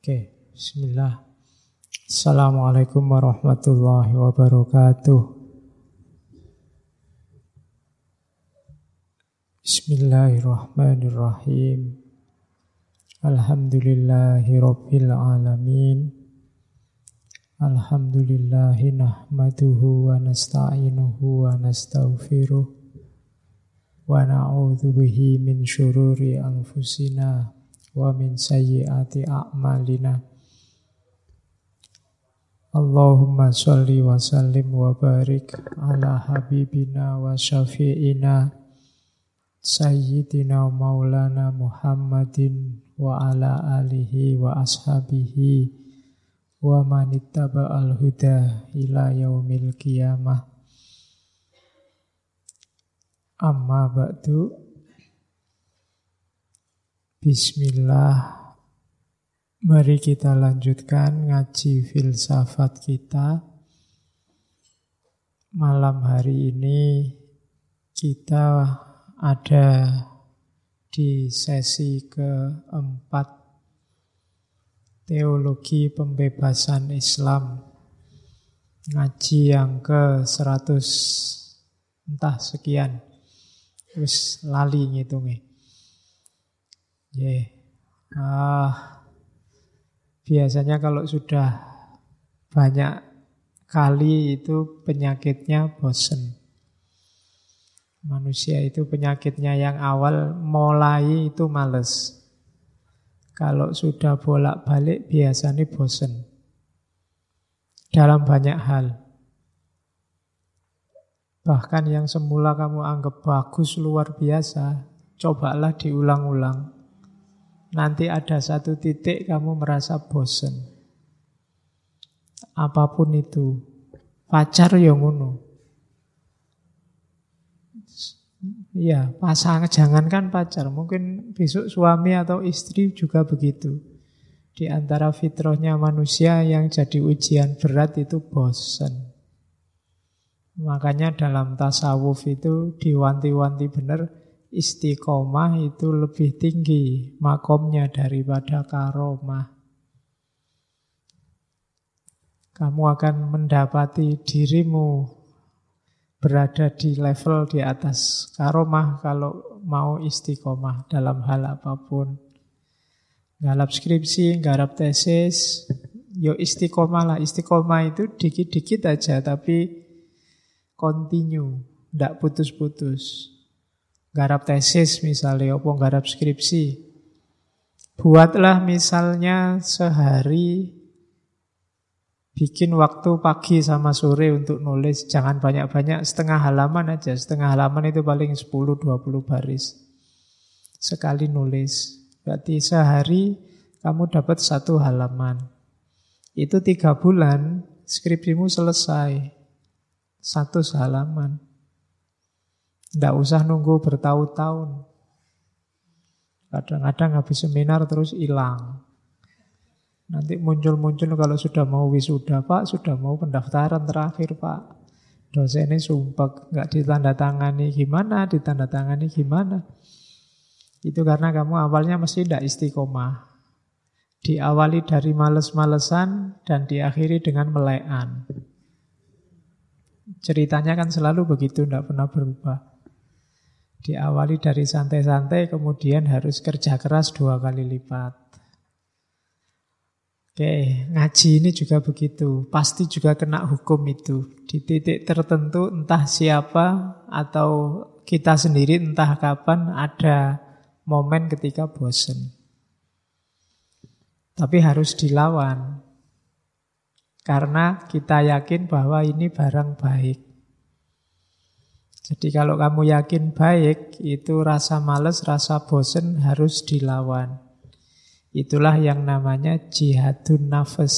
Oke, bismillah. Assalamualaikum warahmatullahi wabarakatuh. Bismillahirrahmanirrahim. Alhamdulillahi rabbil alamin. Alhamdulillahi nahmaduhu wa nasta'inuhu wa nastaghfiruh. Wa na'udzu bihi min syururi anfusina wa min sayyiati a'malina. Allahumma sholli wa sallim wa barik ala habibina wa syafi'ina sayyidina maulana Muhammadin wa ala alihi wa ashabihi wa manittaba'al huda ila yaumil qiyamah. Amma ba'du. Bismillah. Mari kita lanjutkan ngaji filsafat kita. Malam hari ini kita ada di sesi keempat, teologi pembebasan Islam. Ngaji yang ke-100 entah sekian. Terus lali ngitungnya. Biasanya kalau sudah banyak kali itu penyakitnya bosen. Manusia itu penyakitnya yang awal mulai itu males. Kalau sudah bolak-balik biasanya bosen. Dalam banyak hal. Bahkan yang semula kamu anggap bagus luar biasa, cobalah diulang-ulang. Nanti ada satu titik kamu merasa bosen. Apapun itu. Pacar yang ngono. Ya, pasangan, jangankan pacar. Mungkin besok suami atau istri juga begitu. Di antara fitrahnya manusia yang jadi ujian berat itu bosen. Makanya dalam tasawuf itu diwanti-wanti benar. Istiqomah itu lebih tinggi makomnya daripada karomah. Kamu akan mendapati dirimu berada di level di atas karomah kalau mau istiqomah dalam hal apapun. Garap skripsi, garap tesis, yo istiqomah lah. Istiqomah itu dikit-dikit aja tapi continue, tidak putus-putus. Garap tesis misalnya, apa garap skripsi. Buatlah misalnya sehari bikin waktu pagi sama sore untuk nulis. Jangan banyak-banyak, setengah halaman aja. Setengah halaman itu paling 10-20 baris. Sekali nulis. Berarti sehari kamu dapat 1 halaman. Itu 3 bulan, skripsimu selesai. 1 halaman. Tidak usah nunggu bertahun-tahun. Kadang-kadang habis seminar terus hilang. Nanti muncul-muncul kalau sudah mau wisuda, Pak, sudah mau pendaftaran terakhir, Pak. Dosennya sumpah, nggak ditandatangani gimana, ditandatangani gimana. Itu karena kamu awalnya mesti tidak istiqomah. Diawali dari males-malesan dan diakhiri dengan melekan. Ceritanya kan selalu begitu, tidak pernah berubah. Diawali dari santai-santai, kemudian harus kerja keras 2 kali lipat. Oke, ngaji ini juga begitu. Pasti juga kena hukum itu. Di titik tertentu, entah siapa atau kita sendiri, entah kapan ada momen ketika bosen. Tapi harus dilawan. Karena kita yakin bahwa ini barang baik. Jadi kalau kamu yakin baik, itu rasa malas, rasa bosen harus dilawan. Itulah yang namanya jihadun nafas.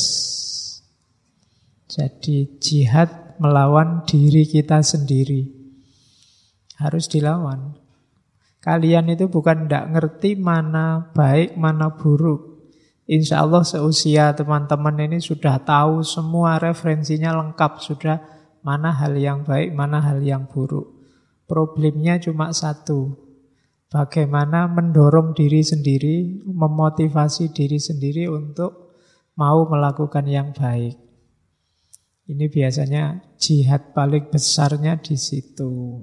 Jadi jihad melawan diri kita sendiri. Harus dilawan. Kalian itu bukan tidak ngerti mana baik, mana buruk. Insya Allah seusia teman-teman ini sudah tahu semua referensinya lengkap. Sudah mana hal yang baik, mana hal yang buruk. Problemnya cuma satu. Bagaimana mendorong diri sendiri, memotivasi diri sendiri untuk mau melakukan yang baik. Ini biasanya jihad paling besarnya di situ.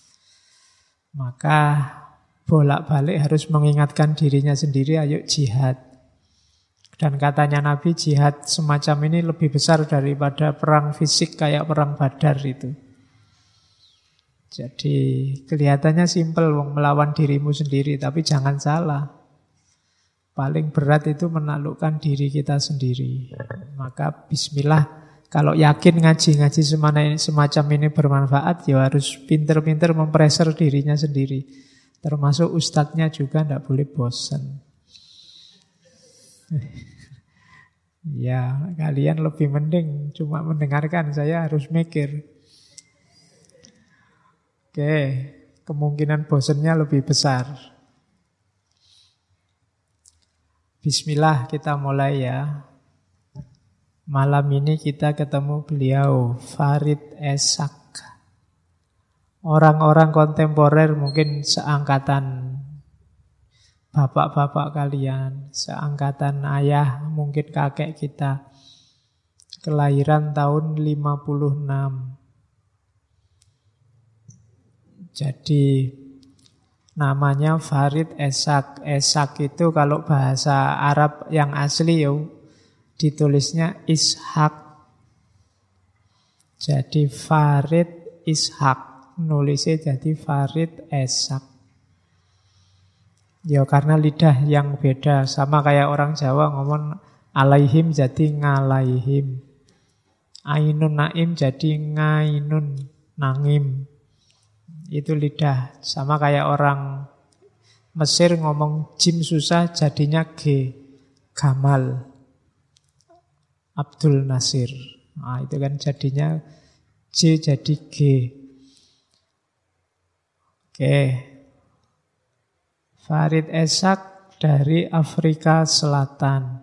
Maka bolak-balik harus mengingatkan dirinya sendiri, ayo jihad. Dan katanya Nabi, jihad semacam ini lebih besar daripada perang fisik kayak perang Badar itu. Jadi kelihatannya simpel, melawan dirimu sendiri, tapi jangan salah. Paling berat itu menaklukkan diri kita sendiri. Maka bismillah, kalau yakin ngaji-ngaji semacam ini bermanfaat, ya harus pinter-pinter mempreser dirinya sendiri. Termasuk ustadznya juga tidak boleh bosan. Ya, kalian lebih mending cuma mendengarkan, saya harus mikir. Oke, kemungkinan bosannya lebih besar. Bismillah, kita mulai ya. Malam ini kita ketemu beliau, Farid Esak. Orang-orang kontemporer mungkin seangkatan bapak-bapak kalian, seangkatan ayah, mungkin kakek kita. Kelahiran tahun 56. Jadi namanya Farid Esak. Esak itu kalau bahasa Arab yang asli ya ditulisnya Ishak. Jadi Farid Ishak, nulisnya jadi Farid Esak. Ya karena lidah yang beda, sama kayak orang Jawa ngomong alaihim jadi ngalaihim. Ainun naim jadi ngainun nangim. Itu lidah, sama kayak orang Mesir ngomong jim susah jadinya G, Gamal. Abdul Nasir. Nah, itu kan jadinya J jadi G. Oke. Farid Esak dari Afrika Selatan.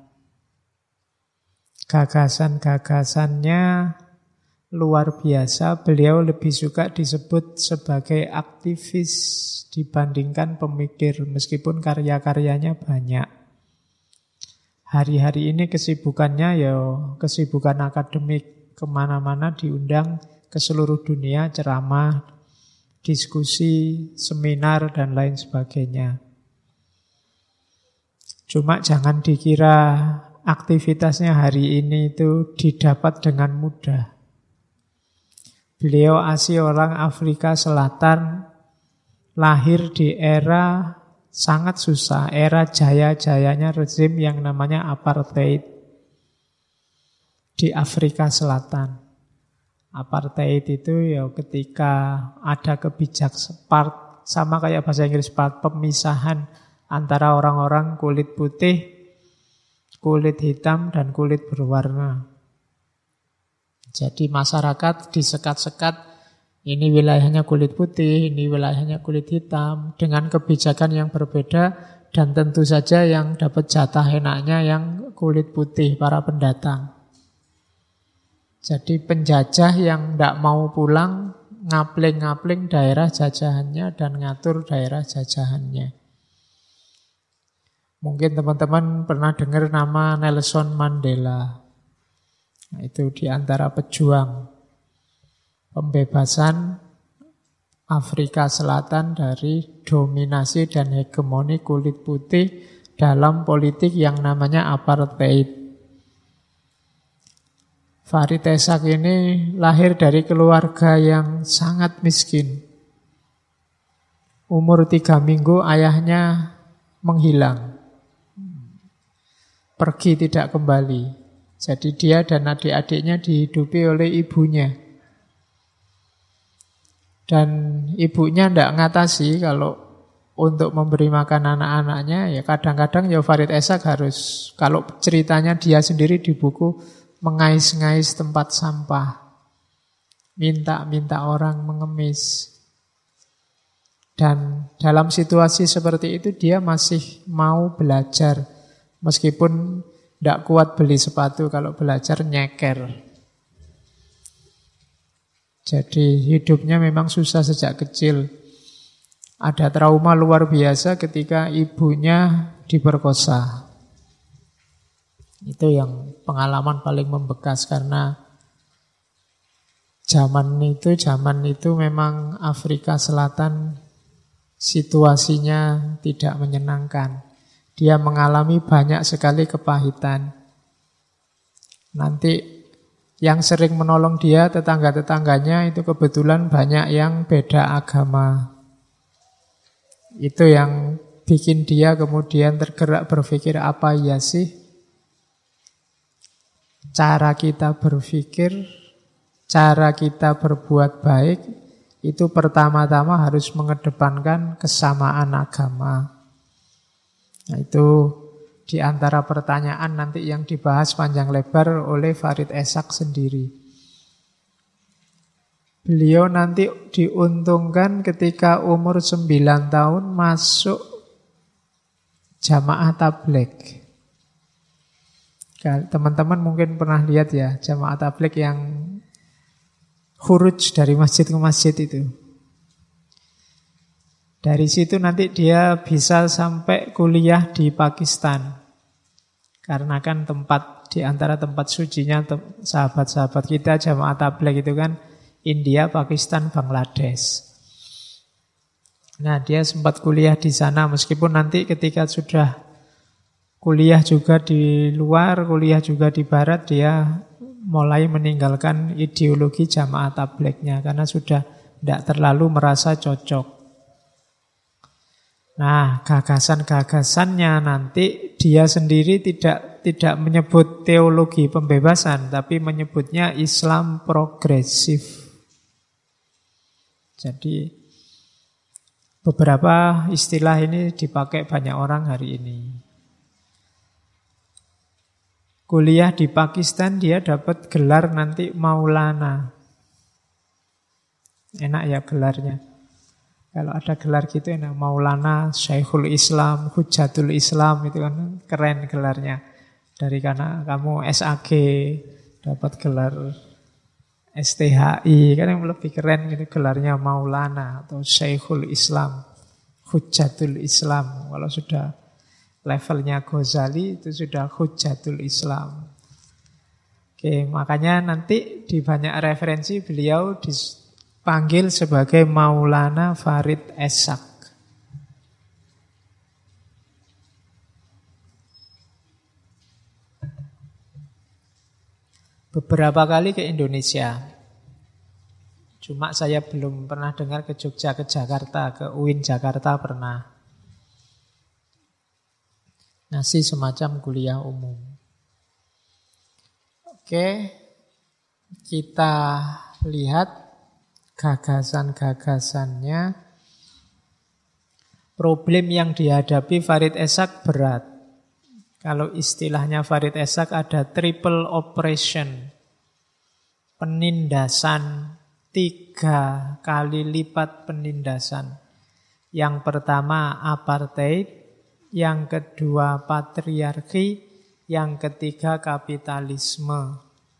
Gagasan-gagasannya luar biasa. Beliau lebih suka disebut sebagai aktivis dibandingkan pemikir, meskipun karya-karyanya banyak. Hari-hari ini kesibukannya ya kesibukan akademik, kemana-mana diundang ke seluruh dunia, ceramah, diskusi, seminar, dan lain sebagainya. Cuma jangan dikira aktivitasnya hari ini itu didapat dengan mudah. Beliau asli orang Afrika Selatan, lahir di era sangat susah, era jaya-jayanya rezim yang namanya apartheid di Afrika Selatan. Apartheid itu ya ketika ada kebijakan sama kayak bahasa Inggris, pemisahan antara orang-orang kulit putih, kulit hitam, dan kulit berwarna. Jadi masyarakat disekat-sekat, ini wilayahnya kulit putih, ini wilayahnya kulit hitam, dengan kebijakan yang berbeda, dan tentu saja yang dapat jatah enaknya yang kulit putih, para pendatang. Jadi penjajah yang tidak mau pulang, ngapling-ngapling daerah jajahannya dan ngatur daerah jajahannya. Mungkin teman-teman pernah dengar nama Nelson Mandela. Nah, itu di antara pejuang pembebasan Afrika Selatan dari dominasi dan hegemoni kulit putih dalam politik yang namanya apartheid. Farid Esak ini lahir dari keluarga yang sangat miskin. Umur 3 minggu ayahnya menghilang, pergi tidak kembali. Jadi dia dan adik-adiknya dihidupi oleh ibunya. Dan ibunya tidak ngatasi kalau untuk memberi makan anak-anaknya, ya kadang-kadang ya Farid Esak harus, kalau ceritanya dia sendiri di buku, mengais-ngais tempat sampah, minta-minta orang mengemis. Dan dalam situasi seperti itu dia masih mau belajar, meskipun tidak kuat beli sepatu, kalau belajar nyeker. Jadi hidupnya memang susah sejak kecil. Ada trauma luar biasa ketika ibunya diperkosa. Itu yang pengalaman paling membekas karena zaman itu memang Afrika Selatan situasinya tidak menyenangkan. Dia mengalami banyak sekali kepahitan. Nanti yang sering menolong dia tetangga-tetangganya itu kebetulan banyak yang beda agama. Itu yang bikin dia kemudian tergerak berpikir, apa ya sih cara kita berpikir, cara kita berbuat baik itu pertama-tama harus mengedepankan kesamaan agama. Nah, itu di antara pertanyaan nanti yang dibahas panjang lebar oleh Farid Ishaq sendiri. Beliau nanti diuntungkan ketika umur 9 tahun masuk jamaah tabligh. Teman-teman mungkin pernah lihat ya jamaah tabligh yang khuruj dari masjid ke masjid itu. Dari situ nanti dia bisa sampai kuliah di Pakistan. Karena kan di antara tempat sucinya sahabat-sahabat kita jamaah tabligh itu kan India, Pakistan, Bangladesh. Nah, dia sempat kuliah di sana meskipun nanti ketika sudah kuliah juga di luar, kuliah juga di barat, dia mulai meninggalkan ideologi jamaah tablighnya karena sudah tidak terlalu merasa cocok. Nah, gagasan-gagasannya nanti dia sendiri tidak menyebut teologi pembebasan, tapi menyebutnya Islam progresif. Jadi beberapa istilah ini dipakai banyak orang hari ini. Kuliah di Pakistan dia dapat gelar nanti Maulana. Enak ya gelarnya. Kalau ada gelar gitu enak, Maulana, Syekhul Islam, Hujjatul Islam, itu kan keren gelarnya. Dari karena kamu SAG dapat gelar STHI, kan yang lebih keren gitu gelarnya Maulana atau Syekhul Islam, Hujjatul Islam. Kalau sudah levelnya Ghazali itu sudah Hujjatul Islam. Oke, makanya nanti di banyak referensi beliau dipanggil sebagai Maulana Farid Ishaq. Beberapa kali ke Indonesia. Cuma saya belum pernah dengar ke Jogja, ke Jakarta, ke UIN Jakarta pernah. Ngasih semacam kuliah umum. Oke, kita lihat gagasan-gagasannya. Problem yang dihadapi Farid Ishaq berat. Kalau istilahnya Farid Ishaq ada triple operation. Penindasan, 3 kali lipat penindasan. Yang pertama apartheid, yang kedua patriarki, yang ketiga kapitalisme.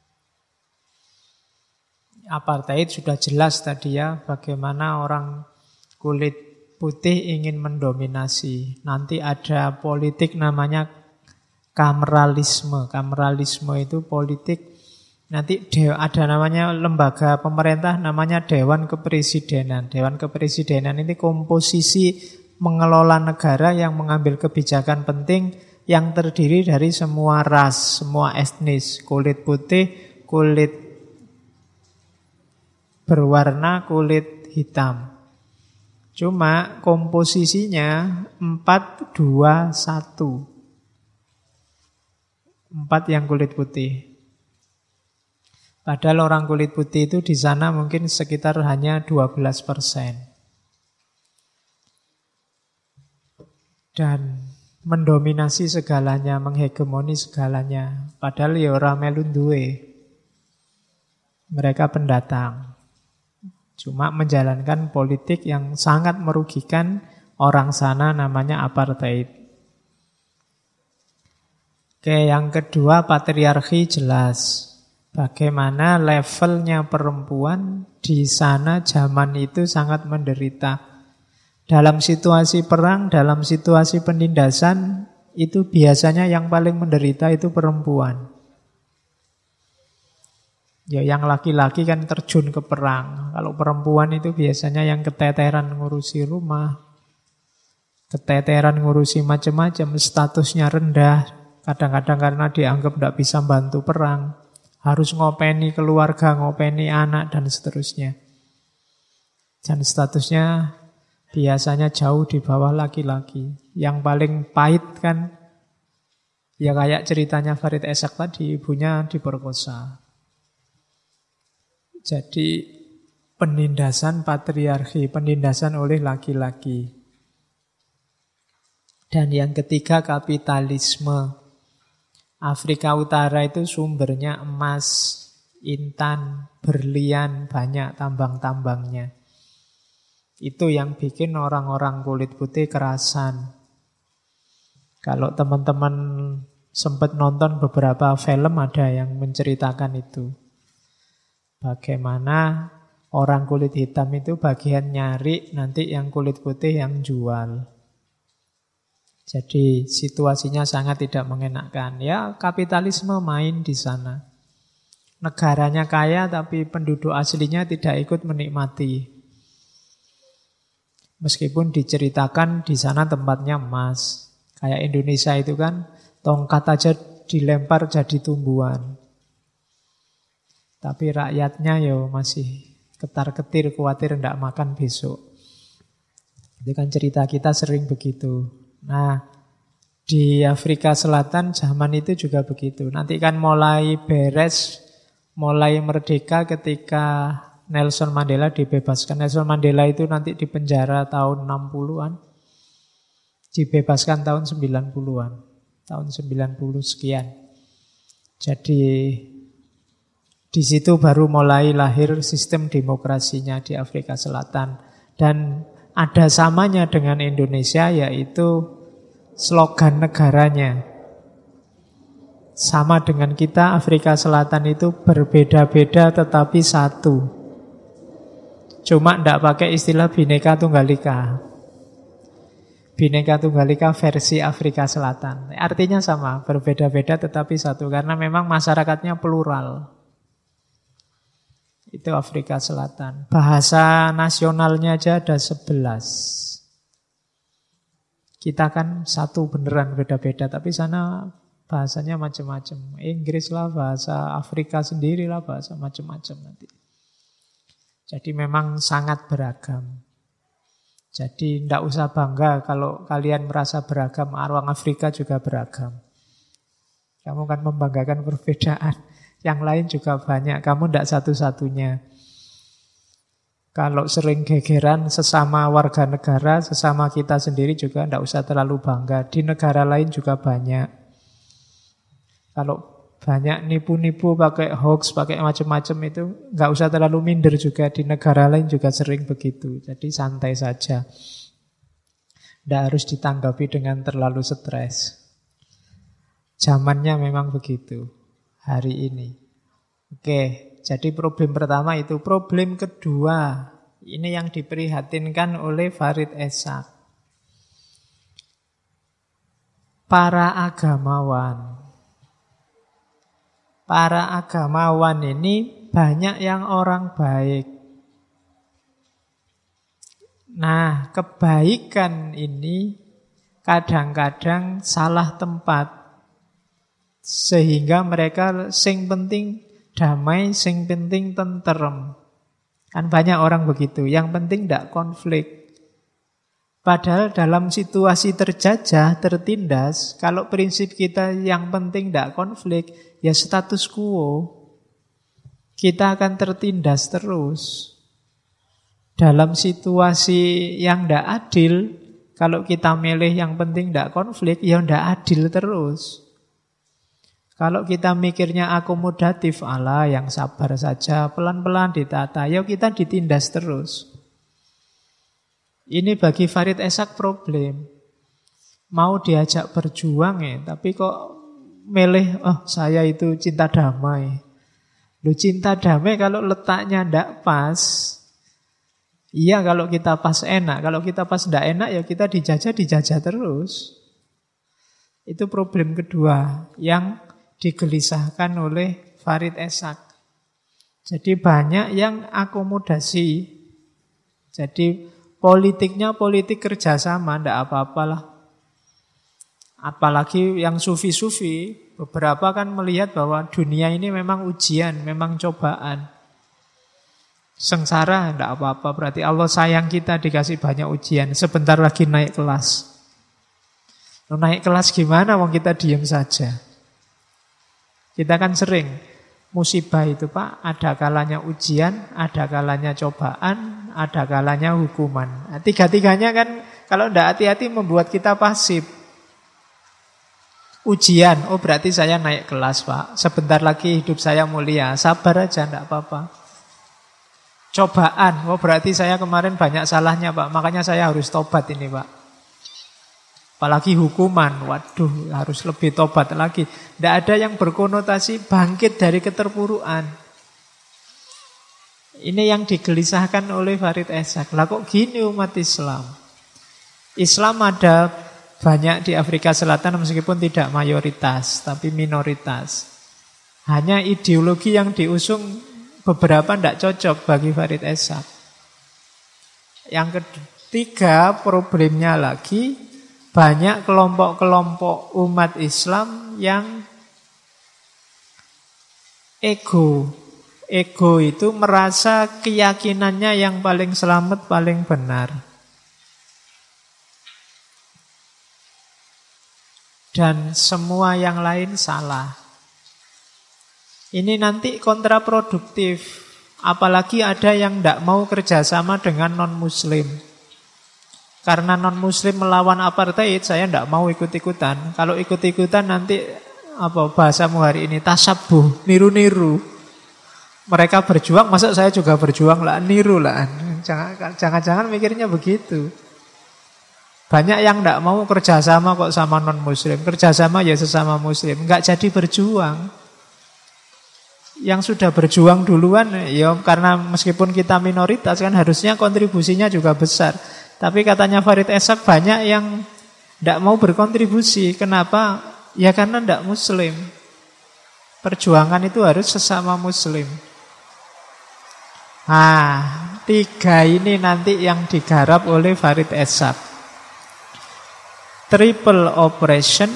Apartheid sudah jelas tadi ya, bagaimana orang kulit putih ingin mendominasi. Nanti ada politik namanya kameralisme. Kameralisme itu politik. Nanti ada namanya lembaga pemerintah namanya Dewan Kepresidenan. Dewan Kepresidenan ini komposisi mengelola negara yang mengambil kebijakan penting yang terdiri dari semua ras, semua etnis, kulit putih, kulit berwarna, kulit hitam. Cuma komposisinya 4-2-1. 4 yang kulit putih. Padahal orang kulit putih itu di sana mungkin sekitar hanya 12%. Dan mendominasi segalanya, menghegemoni segalanya. Padahal ya ora melu duwe. Mereka pendatang. Cuma menjalankan politik yang sangat merugikan orang sana namanya apartheid. Oke, yang kedua patriarki jelas. Bagaimana levelnya perempuan di sana zaman itu sangat menderita. Dalam situasi perang, dalam situasi penindasan, itu biasanya yang paling menderita itu perempuan. Ya yang laki-laki kan terjun ke perang. Kalau perempuan itu biasanya yang keteteran ngurusi rumah, keteteran ngurusi macam-macam, statusnya rendah. Kadang-kadang karena dianggap tidak bisa bantu perang, harus ngopeni keluarga, ngopeni anak, dan seterusnya. Dan statusnya biasanya jauh di bawah laki-laki. Yang paling pahit kan, ya kayak ceritanya Farid Ishak tadi, ibunya diperkosa. Jadi penindasan patriarki, penindasan oleh laki-laki. Dan yang ketiga kapitalisme. Afrika Utara itu sumbernya emas, intan, berlian, banyak tambang-tambangnya. Itu yang bikin orang-orang kulit putih kerasan. Kalau teman-teman sempat nonton beberapa film ada yang menceritakan itu. Bagaimana orang kulit hitam itu bagian nyari, nanti yang kulit putih yang jual. Jadi situasinya sangat tidak mengenakan. Ya kapitalisme main di sana. Negaranya kaya tapi penduduk aslinya tidak ikut menikmati. Meskipun diceritakan di sana tempatnya emas. Kayak Indonesia itu kan tongkat aja dilempar jadi tumbuhan. Tapi rakyatnya ya masih ketar-ketir, khawatir tidak makan besok. Itu kan cerita kita sering begitu. Nah, di Afrika Selatan zaman itu juga begitu. Nanti kan mulai beres, mulai merdeka ketika Nelson Mandela dibebaskan. Nelson Mandela itu nanti di penjara tahun 60-an. Dibebaskan tahun 90-an. Tahun 90 sekian. Jadi di situ baru mulai lahir sistem demokrasinya di Afrika Selatan. Dan ada samanya dengan Indonesia, yaitu slogan negaranya. Sama dengan kita, Afrika Selatan itu berbeda-beda tetapi satu. Cuma tidak pakai istilah Bhinneka Tunggal Ika. Bhinneka Tunggal Ika versi Afrika Selatan. Artinya sama, berbeda-beda tetapi satu. Karena memang masyarakatnya plural. Itu Afrika Selatan. Bahasa nasionalnya aja ada 11. Kita kan satu beneran beda-beda, tapi sana bahasanya macam-macam. Inggris lah, bahasa Afrika sendiri lah, bahasa macam-macam nanti. Jadi memang sangat beragam. Jadi tidak usah bangga kalau kalian merasa beragam, orang Afrika juga beragam. Kamu kan membanggakan perbedaan. Yang lain juga banyak, kamu tidak satu-satunya. Kalau sering gegeran sesama warga negara, sesama kita sendiri juga tidak usah terlalu bangga. Di negara lain juga banyak. Kalau banyak nipu-nipu pakai hoax, pakai macam-macam itu nggak usah terlalu minder juga. Di negara lain juga sering begitu. Jadi santai saja. Tidak harus ditanggapi dengan terlalu stres. Zamannya memang begitu. Hari ini. Oke, jadi problem pertama itu. Problem kedua, ini yang diprihatinkan oleh Farid Ishak. Para agamawan. Para agamawan ini banyak yang orang baik. Nah, kebaikan ini kadang-kadang salah tempat. Sehingga mereka sing penting damai, sing penting tentrem. Kan banyak orang begitu, yang penting tidak konflik. Padahal dalam situasi terjajah, tertindas, kalau prinsip kita yang penting tidak konflik, ya status quo. Kita akan tertindas terus. Dalam situasi yang tidak adil, kalau kita milih yang penting tidak konflik, ya tidak adil terus. Kalau kita mikirnya akomodatif, Allah yang sabar saja, pelan-pelan ditata, ya kita ditindas terus. Ini bagi Farid Ishak problem. Mau diajak berjuang ya, tapi kok milih, saya itu cinta damai. Loh, cinta damai kalau letaknya tidak pas. Iya kalau kita pas enak, kalau kita pas tidak enak ya kita dijajah terus. Itu problem kedua yang digelisahkan oleh Farid Essaq. Jadi banyak yang akomodasi. Jadi politiknya politik kerjasama, tidak apa-apalah. Apalagi yang sufi-sufi, beberapa kan melihat bahwa dunia ini memang ujian, memang cobaan. Sengsara, tidak apa-apa. Berarti Allah sayang kita dikasih banyak ujian. Sebentar lagi naik kelas. Naik kelas gimana? Wong kita diem saja. Kita kan sering musibah itu Pak, ada kalanya ujian, ada kalanya cobaan, ada kalanya hukuman. Nah, tiga-tiganya kan kalau tidak hati-hati membuat kita pasif. Ujian, oh berarti saya naik kelas Pak. Sebentar lagi hidup saya mulia, sabar aja, tidak apa-apa. Cobaan, oh berarti saya kemarin banyak salahnya Pak, makanya saya harus tobat ini Pak. Apalagi hukuman, waduh harus lebih tobat lagi. Tidak ada yang berkonotasi bangkit dari keterpurukan. Ini yang digelisahkan oleh Farid Essaq. Lah kok gini umat Islam? Islam ada banyak di Afrika Selatan meskipun tidak mayoritas, tapi minoritas. Hanya ideologi yang diusung beberapa tidak cocok bagi Farid Essaq. Yang ketiga problemnya lagi, banyak kelompok-kelompok umat Islam yang ego. Ego itu merasa keyakinannya yang paling selamat, paling benar. Dan semua yang lain salah. Ini nanti kontraproduktif. Apalagi ada yang tidak mau kerjasama dengan non-muslim. Karena non-muslim melawan apartheid, saya tidak mau ikut-ikutan. Kalau ikut-ikutan nanti apa bahasamu hari ini? Tasabuh, niru-niru. Mereka berjuang, masa saya juga berjuang lah, niru lah. Jangan-jangan mikirnya begitu. Banyak yang tidak mau kerjasama kok sama non-muslim. Kerjasama ya sesama muslim, nggak jadi berjuang. Yang sudah berjuang duluan, ya karena meskipun kita minoritas kan harusnya kontribusinya juga besar. Tapi katanya Farid Essaq banyak yang tidak mau berkontribusi. Kenapa? Ya karena tidak muslim. Perjuangan itu harus sesama muslim. Nah, tiga ini nanti yang digarap oleh Farid Essaq. Triple operation,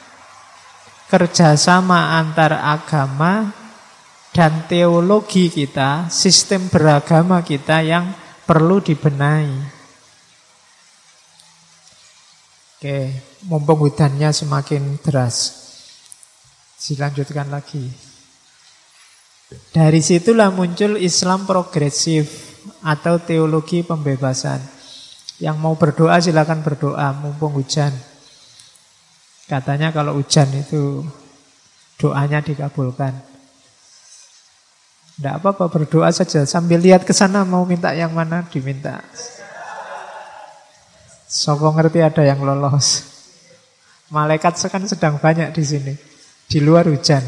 kerjasama antar agama, dan teologi kita, sistem beragama kita yang perlu dibenahi. Oke, mumpung hutannya semakin deras. Dilanjutkan lagi. Dari situlah muncul Islam progresif atau teologi pembebasan. Yang mau berdoa silakan berdoa, mumpung hujan. Katanya kalau hujan itu doanya dikabulkan. Tidak apa-apa, berdoa saja. Sambil lihat ke sana mau minta yang mana diminta. Soko ngerti ada yang lolos. Malaikat kan sedang banyak di sini. Di luar hujan.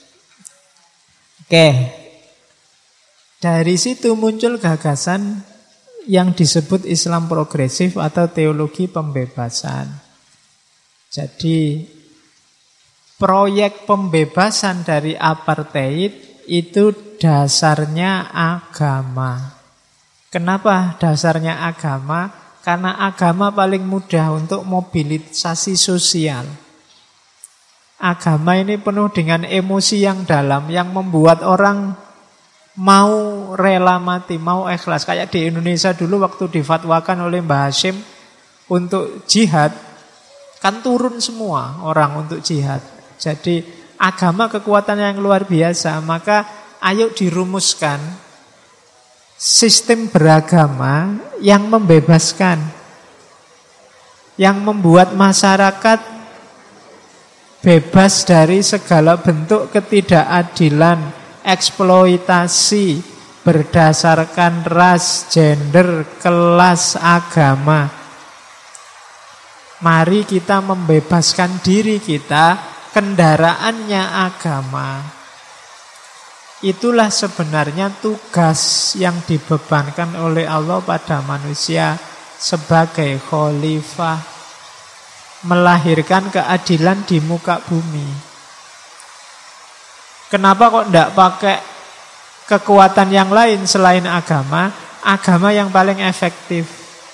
Oke. Dari situ muncul gagasan yang disebut Islam progresif atau teologi pembebasan. Jadi proyek pembebasan dari apartheid itu dasarnya agama. Kenapa dasarnya agama? Karena agama paling mudah untuk mobilisasi sosial. Agama ini penuh dengan emosi yang dalam, yang membuat orang mau rela mati, mau ikhlas. Kayak di Indonesia dulu waktu difatwakan oleh Mbah Hashim untuk jihad, kan turun semua orang untuk jihad. Jadi agama kekuatannya yang luar biasa. Maka ayo dirumuskan sistem beragama yang membebaskan, yang membuat masyarakat bebas dari segala bentuk ketidakadilan, eksploitasi berdasarkan ras, gender, kelas, agama. Mari kita membebaskan diri kita, kendaraannya agama. Itulah sebenarnya tugas yang dibebankan oleh Allah pada manusia sebagai khalifah. melahirkan keadilan di muka bumi. Kenapa kok tidak pakai kekuatan yang lain selain agama? Agama yang paling efektif.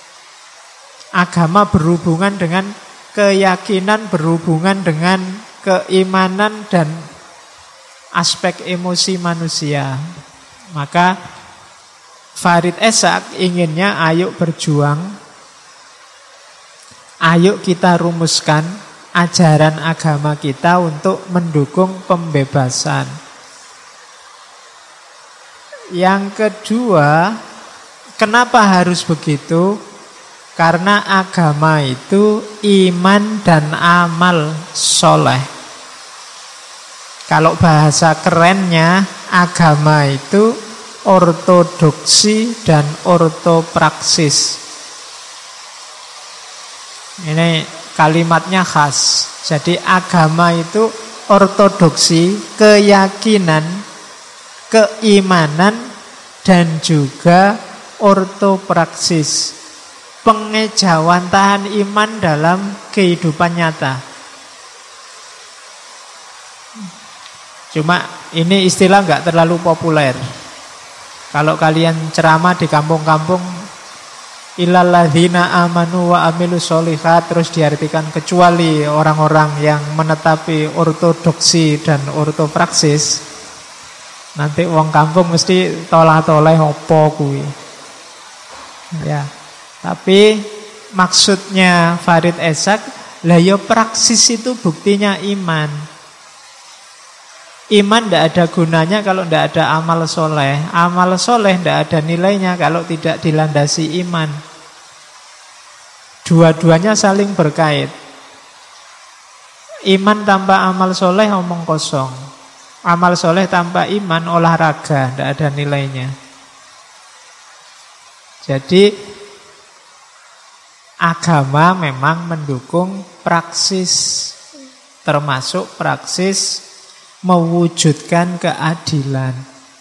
Agama berhubungan dengan keyakinan, berhubungan dengan keimanan dan aspek emosi manusia. Maka Farid Ishaq inginnya ayo berjuang, ayo kita rumuskan ajaran agama kita untuk mendukung pembebasan. Yang kedua, kenapa harus begitu? Karena agama itu iman dan amal soleh. Kalau bahasa kerennya, agama itu ortodoksi dan ortopraksis. Ini kalimatnya khas. Jadi agama itu ortodoksi, keyakinan, keimanan, dan juga ortopraksis, pengejawantahan iman dalam kehidupan nyata. Cuma ini istilah nggak terlalu populer. Kalau kalian ceramah di kampung-kampung, illalladzina amanu wa amilus sholihat, terus diartikan kecuali orang-orang yang menetapi ortodoksi dan ortopraksis, nanti wong kampung mesti tolah-toleh opo kuwi. Ya. Tapi maksudnya Farid Ishaq, lah ya praksis itu buktinya iman. Iman tidak ada gunanya kalau tidak ada amal soleh. Amal soleh tidak ada nilainya kalau tidak dilandasi iman. Dua-duanya saling berkait. Iman tanpa amal soleh omong kosong. Amal soleh tanpa iman olahraga, tidak ada nilainya. Jadi agama memang mendukung praksis, termasuk praksis mewujudkan keadilan.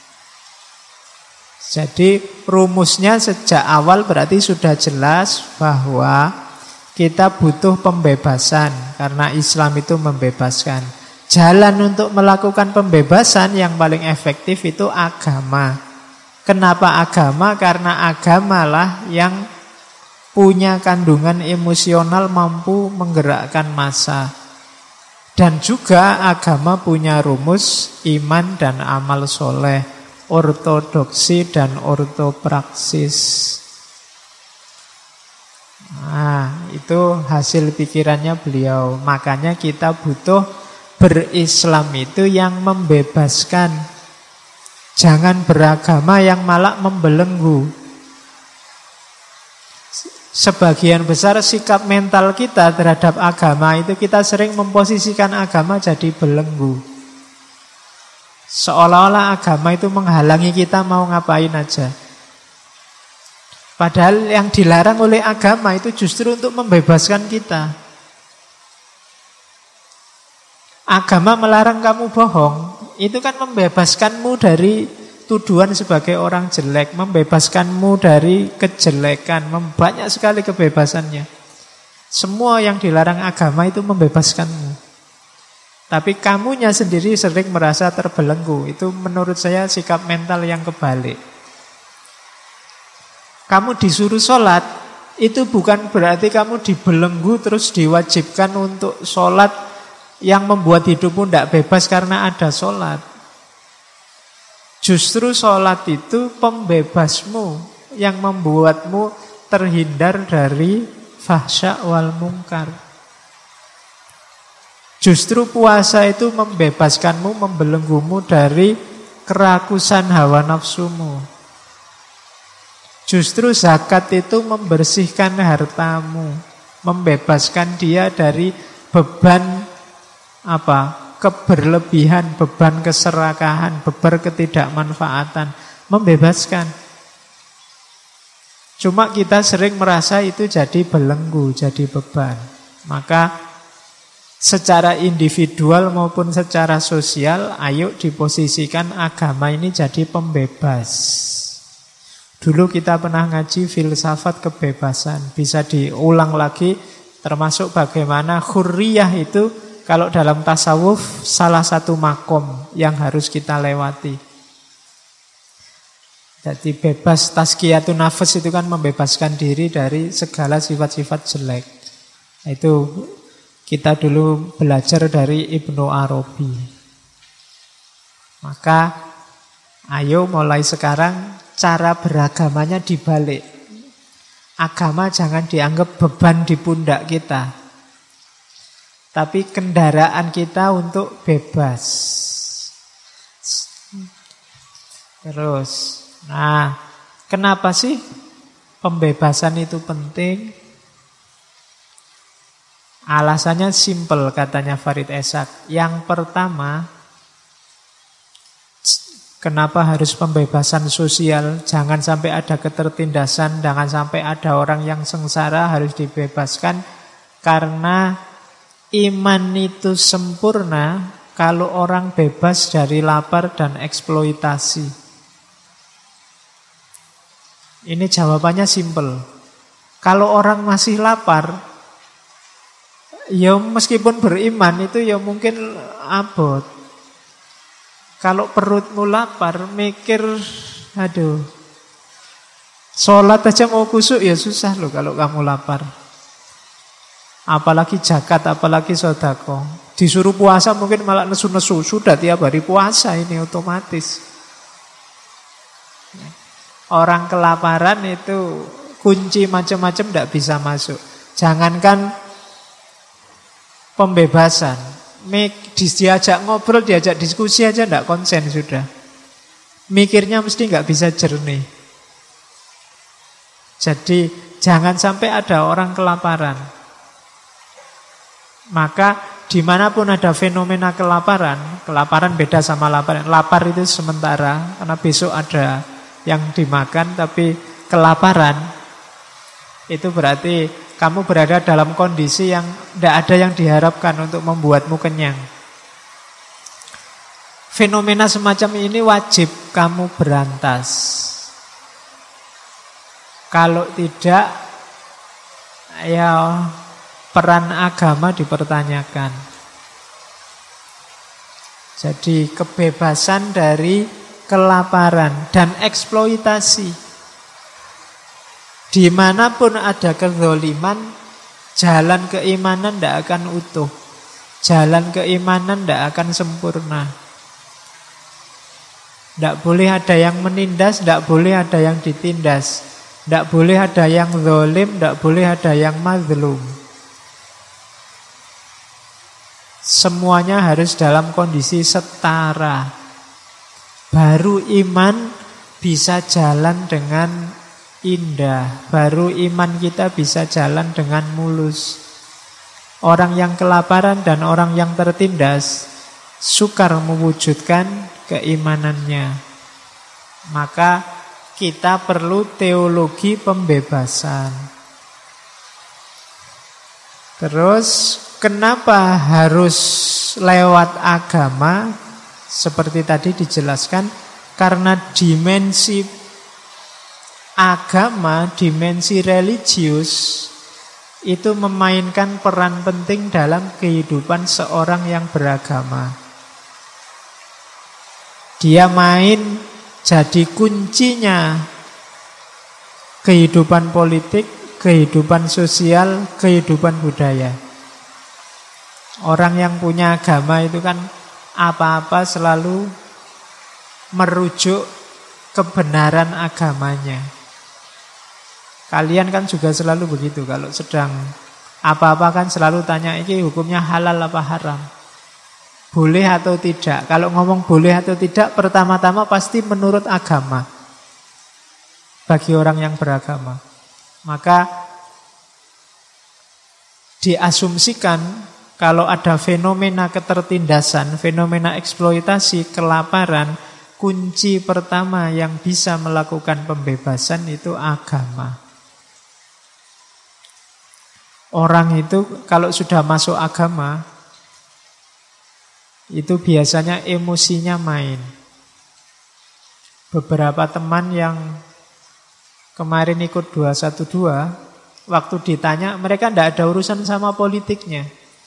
Jadi rumusnya sejak awal berarti sudah jelas bahwa kita butuh pembebasan, karena Islam itu membebaskan. Jalan untuk melakukan pembebasan yang paling efektif itu agama. Kenapa agama? Karena agamalah yang punya kandungan emosional, mampu menggerakkan massa. Dan juga agama punya rumus iman dan amal soleh, ortodoksi dan ortopraksis. Nah, itu hasil pikirannya beliau. Makanya kita butuh berislam itu yang membebaskan. Jangan beragama yang malah membelenggu. Sebagian besar sikap mental kita terhadap agama itu kita sering memposisikan agama jadi belenggu. Seolah-olah agama itu menghalangi kita mau ngapain aja. Padahal yang dilarang oleh agama itu justru untuk membebaskan kita. Agama melarang kamu bohong, itu kan membebaskanmu dari tuduhan sebagai orang jelek, membebaskanmu dari kejelekan, banyak sekali kebebasannya. Semua yang dilarang agama itu membebaskanmu. Tapi kamunya sendiri sering merasa terbelenggu. Itu menurut saya sikap mental yang kebalik. Kamu disuruh sholat, itu bukan berarti kamu dibelenggu terus diwajibkan untuk sholat yang membuat hidupmu tidak bebas karena ada sholat. Justru sholat itu pembebasmu, yang membuatmu terhindar dari fahsya wal mungkar. Justru puasa itu membebaskanmu, membelenggumu dari kerakusan hawa nafsumu. Justru zakat itu membersihkan hartamu, membebaskan dia dari beban keberlebihan, beban keserakahan, beban ketidakmanfaatan, membebaskan. Cuma kita sering merasa itu jadi belenggu, jadi beban. Maka secara individual maupun secara sosial, ayo diposisikan agama ini jadi pembebas. Dulu kita pernah ngaji filsafat kebebasan, bisa diulang lagi Termasuk bagaimana hurriyah itu kalau dalam tasawuf salah satu makom yang harus kita lewati. Jadi bebas tazkiyatun nafs itu kan membebaskan diri dari segala sifat-sifat jelek. Itu kita dulu belajar dari Ibnu Arabi. Maka ayo mulai sekarang cara beragamanya dibalik. Agama jangan dianggap beban di pundak kita, tapi kendaraan kita untuk bebas. Terus, nah, kenapa sih pembebasan itu penting? Alasannya simpel katanya Farid Esak. Yang pertama, kenapa harus pembebasan sosial? Jangan sampai ada ketertindasan, jangan sampai ada orang yang sengsara, harus dibebaskan. Karena iman itu sempurna kalau orang bebas dari lapar dan eksploitasi. Ini jawabannya simpel. Kalau orang masih lapar, ya meskipun beriman itu ya mungkin abot. Kalau perutmu lapar, mikir, aduh, sholat aja mau kusuk ya susah loh kalau kamu lapar. Apalagi zakat, apalagi sedekah. Disuruh puasa mungkin malah nesu-nesu. Sudah tiap hari puasa ini otomatis. Orang kelaparan itu kunci macam-macam tidak bisa masuk. Jangankan pembebasan, diajak ngobrol, diajak diskusi aja tidak konsen sudah. Mikirnya mesti nggak bisa jernih. Jadi jangan sampai ada orang kelaparan. Maka dimanapun ada fenomena kelaparan, kelaparan beda sama lapar. Lapar itu sementara, karena besok ada yang dimakan, tapi kelaparan itu berarti kamu berada dalam kondisi yang tidak ada yang diharapkan untuk membuatmu kenyang. Fenomena semacam ini wajib kamu berantas. Kalau tidak, ya peran agama dipertanyakan. Jadi kebebasan dari kelaparan dan eksploitasi. Dimanapun ada kezaliman, jalan keimanan tidak akan utuh. Jalan keimanan tidak akan sempurna. Tidak boleh ada yang menindas, tidak boleh ada yang ditindas. Tidak boleh ada yang zalim, tidak boleh ada yang mazlum. Semuanya harus dalam kondisi setara. Baru iman bisa jalan dengan indah. Baru iman kita bisa jalan dengan mulus. Orang yang kelaparan dan orang yang tertindas sukar mewujudkan keimanannya. Maka kita perlu teologi pembebasan. Terus kenapa harus lewat agama? Seperti tadi dijelaskan, karena dimensi agama, dimensi religius itu memainkan peran penting dalam kehidupan seorang yang beragama. Dia main jadi kuncinya kehidupan politik, kehidupan sosial, kehidupan budaya. Orang yang punya agama itu kan apa-apa selalu merujuk kebenaran agamanya. Kalian kan juga selalu begitu. Kalau sedang apa-apa kan selalu tanya, ini hukumnya halal apa haram? Boleh atau tidak? Kalau ngomong boleh atau tidak, pertama-tama pasti menurut agama. Bagi orang yang beragama. Maka diasumsikan kalau ada fenomena ketertindasan, fenomena eksploitasi, kelaparan, kunci pertama yang bisa melakukan pembebasan itu agama. Orang itu kalau sudah masuk agama, itu biasanya emosinya main. Beberapa teman yang kemarin ikut 212, Waktu ditanya, mereka tidak ada urusan sama politiknya.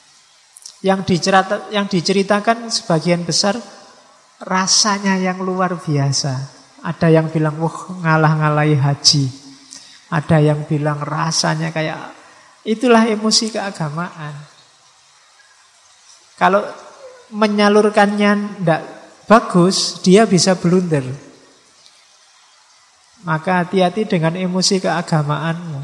Yang diceritakan sebagian besar rasanya yang luar biasa. Ada yang bilang, wah ngalah-ngalahi haji. Ada yang bilang rasanya kayak, itulah emosi keagamaan. Kalau menyalurkannya tidak bagus, dia bisa blunder. Maka hati-hati dengan emosi keagamaanmu.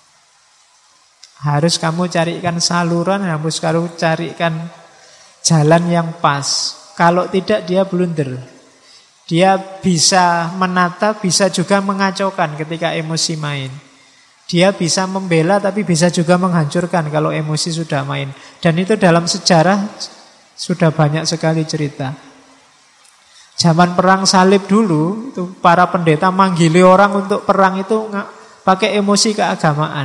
Harus kamu carikan saluran, harus kamu carikan jalan yang pas. Kalau tidak dia blunder. Dia bisa menata, bisa juga mengacaukan ketika emosi main. Dia bisa membela tapi bisa juga menghancurkan kalau emosi sudah main. Dan itu dalam sejarah sudah banyak sekali cerita. Zaman perang salib dulu, itu para pendeta manggili orang untuk perang itu pakai emosi keagamaan.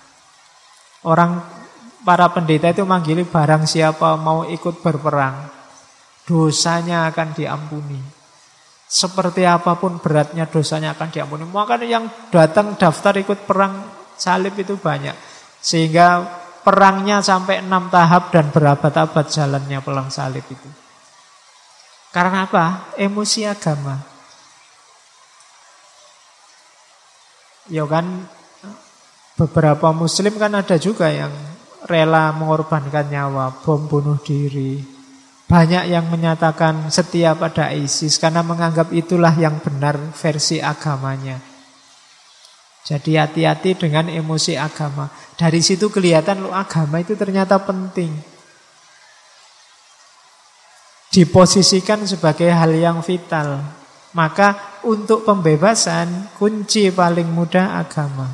Para pendeta itu manggili barang siapa mau ikut berperang, dosanya akan diampuni. Seperti apapun beratnya dosanya akan diampuni. Maka yang datang daftar ikut perang salib itu banyak. Sehingga perangnya sampai 6 tahap dan berabad-abad jalannya perang salib itu. Karena apa? Emosi agama. Ya kan, beberapa muslim kan ada juga yang rela mengorbankan nyawa, bom bunuh diri. Banyak yang menyatakan setia pada ISIS karena menganggap itulah yang benar versi agamanya. Jadi hati-hati dengan emosi agama. Dari situ kelihatan loh, agama itu ternyata penting. Diposisikan sebagai hal yang vital. Maka untuk pembebasan, kunci paling mudah agama.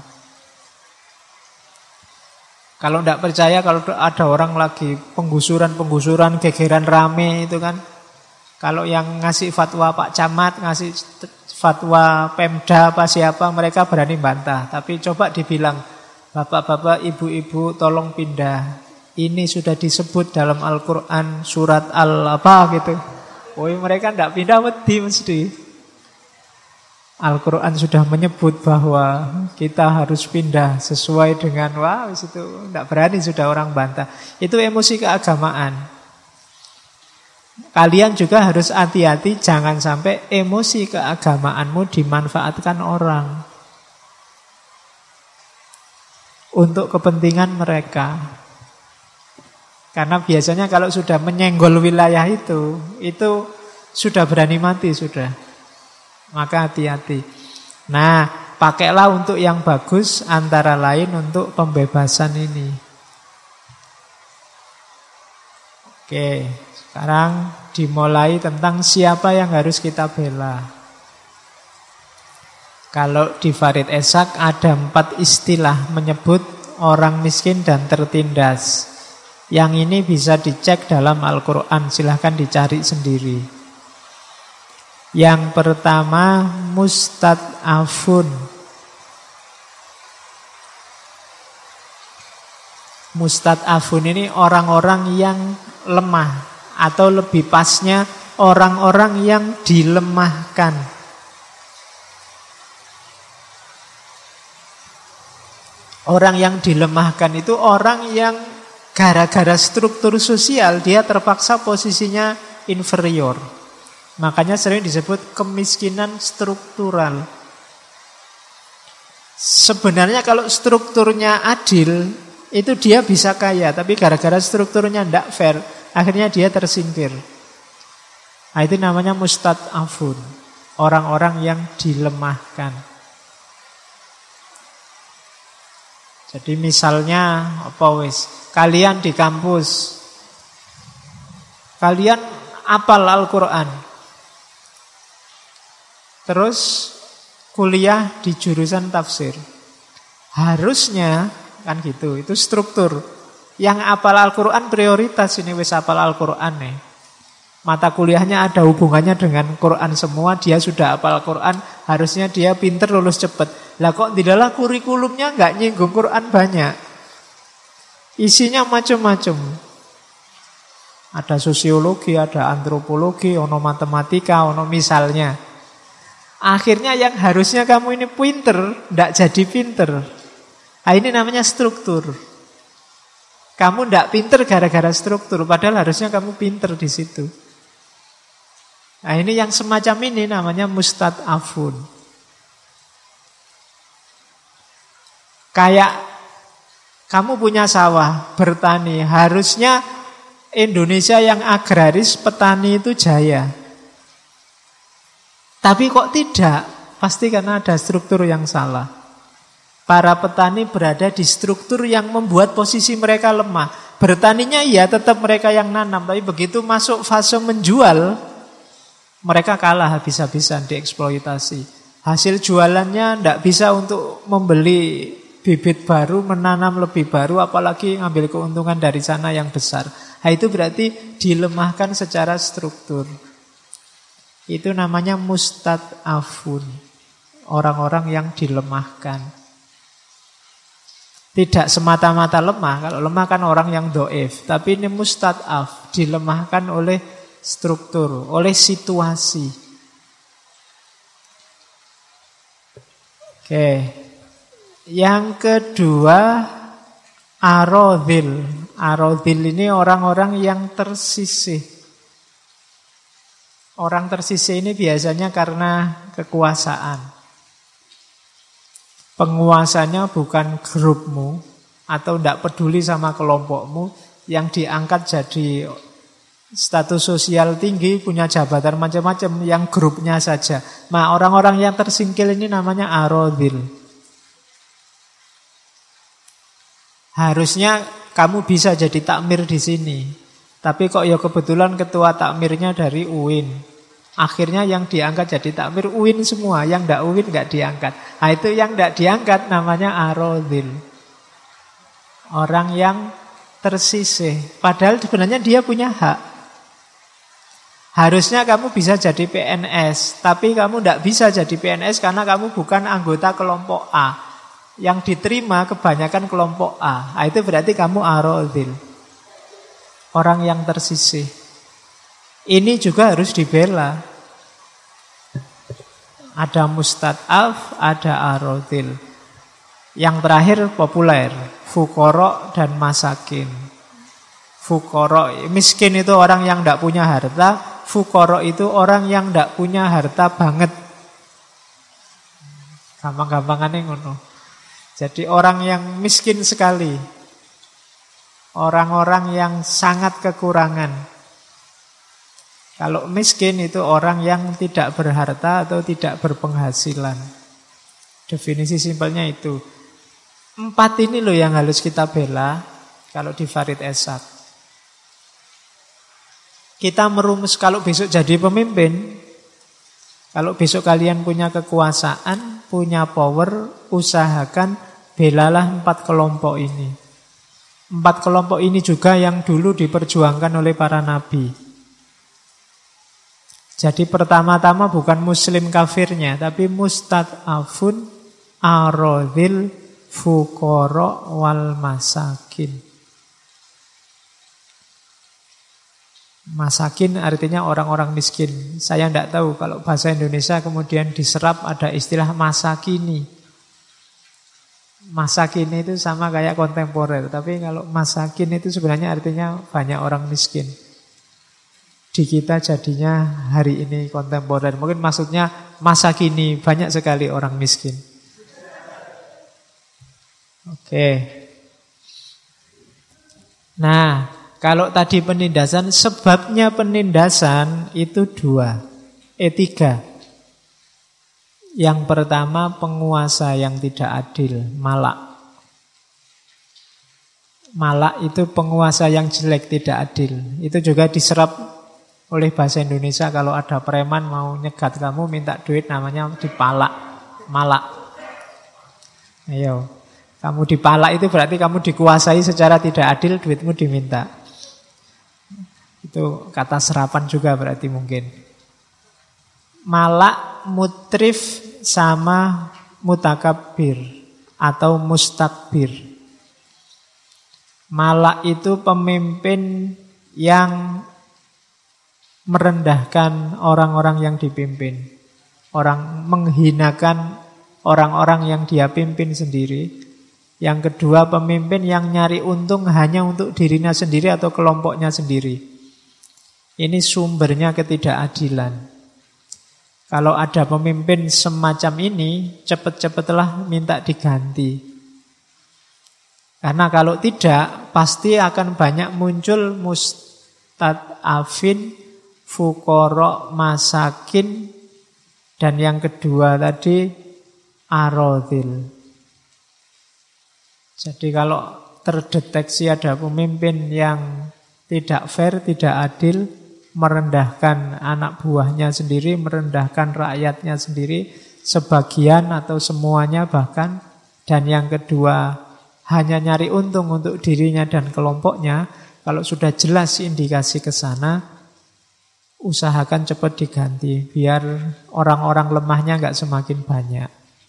Kalau tidak percaya, kalau ada orang lagi penggusuran, gegeran rame itu kan. Kalau yang ngasih fatwa Pak Camat, ngasih fatwa Pemda apa siapa, mereka berani bantah. Tapi coba dibilang, bapak-bapak, ibu-ibu tolong pindah. Ini sudah disebut dalam Al-Quran surat Al-apa gitu. Oh, mereka tidak pindah, mesti. Al-Quran sudah menyebut bahwa kita harus pindah sesuai dengan itu tidak berani sudah orang bantah. Itu emosi keagamaan. Kalian juga harus hati-hati jangan sampai emosi keagamaanmu dimanfaatkan orang untuk kepentingan mereka. Karena biasanya kalau sudah menyenggol wilayah itu sudah berani mati sudah. Maka hati-hati. Nah, pakailah untuk yang bagus, antara lain untuk pembebasan ini. Oke, sekarang dimulai tentang siapa yang harus kita bela. Kalau di Farid Esak ada 4 istilah menyebut orang miskin dan tertindas. Yang ini bisa dicek dalam Al-Quran, silahkan dicari sendiri. Yang pertama mustad'afun. Mustad'afun ini orang-orang yang lemah, atau lebih pasnya orang-orang yang dilemahkan. Orang yang dilemahkan itu orang yang gara-gara struktur sosial dia terpaksa posisinya inferior. Makanya sering disebut kemiskinan struktural. Sebenarnya kalau strukturnya adil, itu dia bisa kaya. Tapi gara-gara strukturnya tidak fair, akhirnya dia tersingkir. Nah, itu namanya mustad'afun. Orang-orang yang dilemahkan. Jadi misalnya kalian di kampus, kalian hafal Al-Quran, terus kuliah di jurusan tafsir. Harusnya kan gitu, itu struktur. Yang hafal Al-Quran prioritas, ini wis hafal Al-Quran nih. Mata kuliahnya ada hubungannya dengan Quran semua, dia sudah hafal Quran, harusnya dia pinter lulus cepat. Lah kok di dalam kurikulumnya nggak nyinggung Quran banyak. Isinya macam-macam. Ada sosiologi, ada antropologi, ono matematika, ono misalnya. Akhirnya yang harusnya kamu ini pinter, tidak jadi pinter. Nah, ini namanya struktur. Kamu tidak pinter gara-gara struktur, padahal harusnya kamu pinter di situ. Nah, ini yang semacam ini namanya mustad'afun. Kayak kamu punya sawah, bertani, harusnya Indonesia yang agraris, petani itu jaya. Tapi kok tidak? Pasti karena ada struktur yang salah. Para petani berada di struktur yang membuat posisi mereka lemah. Bertaninya iya tetap mereka yang nanam, tapi begitu masuk fase menjual, mereka kalah habis-habisan, dieksploitasi. Hasil jualannya tidak bisa untuk membeli bibit baru, menanam lebih baru, apalagi ngambil keuntungan dari sana yang besar. Nah, itu berarti dilemahkan secara struktur. Itu namanya mustad'afun. Orang-orang yang dilemahkan. Tidak semata-mata lemah. Kalau lemah kan orang yang do'if. Tapi ini mustad'af. Dilemahkan oleh struktur, oleh situasi. Oke. Yang kedua, arodhil. Arodhil ini orang-orang yang tersisih. Orang tersisih ini biasanya karena kekuasaan. Penguasanya bukan grupmu atau tidak peduli sama kelompokmu, yang diangkat jadi status sosial tinggi, punya jabatan macam-macam, yang grupnya saja. Nah, orang-orang yang tersingkil ini namanya arodhil. Harusnya kamu bisa jadi takmir di sini, tapi kok ya kebetulan ketua takmirnya dari UIN. Akhirnya yang diangkat jadi takmir UIN semua, yang tidak UIN nggak diangkat. Nah, itu yang tidak diangkat namanya arodhil. Orang yang tersisih. Padahal sebenarnya dia punya hak. Harusnya kamu bisa jadi PNS, tapi kamu tidak bisa jadi PNS karena kamu bukan anggota kelompok A. Yang diterima kebanyakan kelompok A. Nah, itu berarti kamu arodhil. Orang yang tersisih. Ini juga harus dibela. Ada mustad'af, ada arodhil. Yang terakhir populer, fuqara dan masakin. Fuqara, miskin itu orang yang tidak punya harta. Fuqara itu orang yang tidak punya harta banget. Gampang-gampangannya ngono. Jadi orang yang miskin sekali. Orang-orang yang sangat kekurangan. Kalau miskin itu orang yang tidak berharta atau tidak berpenghasilan. Definisi simpelnya itu. 4 ini loh yang harus kita bela kalau di Farid Eshad. Kita merumus kalau besok jadi pemimpin, kalau besok kalian punya kekuasaan, punya power, usahakan belalah 4 kelompok ini. 4 kelompok ini juga yang dulu diperjuangkan oleh para nabi. Jadi pertama-tama bukan muslim kafirnya, tapi mustad'afun, arodhil, fuqara, wal masakin. Masakin artinya orang-orang miskin. Saya tidak tahu kalau bahasa Indonesia kemudian diserap ada istilah masakini. Masakini itu sama kayak kontemporer, tapi kalau masakin itu sebenarnya artinya banyak orang miskin. Di kita jadinya hari ini kontemporer. Mungkin maksudnya masa kini banyak sekali orang miskin. Oke. Nah, kalau tadi penindasan, sebabnya penindasan itu 2. 3. Yang pertama penguasa yang tidak adil, malak. Malak itu penguasa yang jelek, tidak adil. Itu juga diserap oleh bahasa Indonesia. Kalau ada preman mau nyegat kamu minta duit, namanya dipalak, malak. Ayo, kamu dipalak itu berarti kamu dikuasai secara tidak adil, duitmu diminta. Itu kata serapan juga berarti mungkin. Malak, mutrif sama mutakabbir atau mustakbir. Malak itu pemimpin yang merendahkan orang-orang yang dipimpin. Orang menghinakan orang-orang yang dia pimpin sendiri. Yang kedua, pemimpin yang nyari untung hanya untuk dirinya sendiri atau kelompoknya sendiri. Ini sumbernya ketidakadilan. Kalau ada pemimpin semacam ini, cepat-cepatlah minta diganti. Karena kalau tidak, pasti akan banyak muncul mustad'afin, fuqara, masakin, dan yang kedua tadi aradhil. Jadi kalau terdeteksi ada pemimpin yang tidak fair, tidak adil, merendahkan anak buahnya sendiri, merendahkan rakyatnya sendiri, sebagian atau semuanya bahkan, dan yang kedua hanya nyari untung untuk dirinya dan kelompoknya, kalau sudah jelas indikasi ke sana, usahakan cepat diganti, biar orang-orang lemahnya nggak semakin banyak.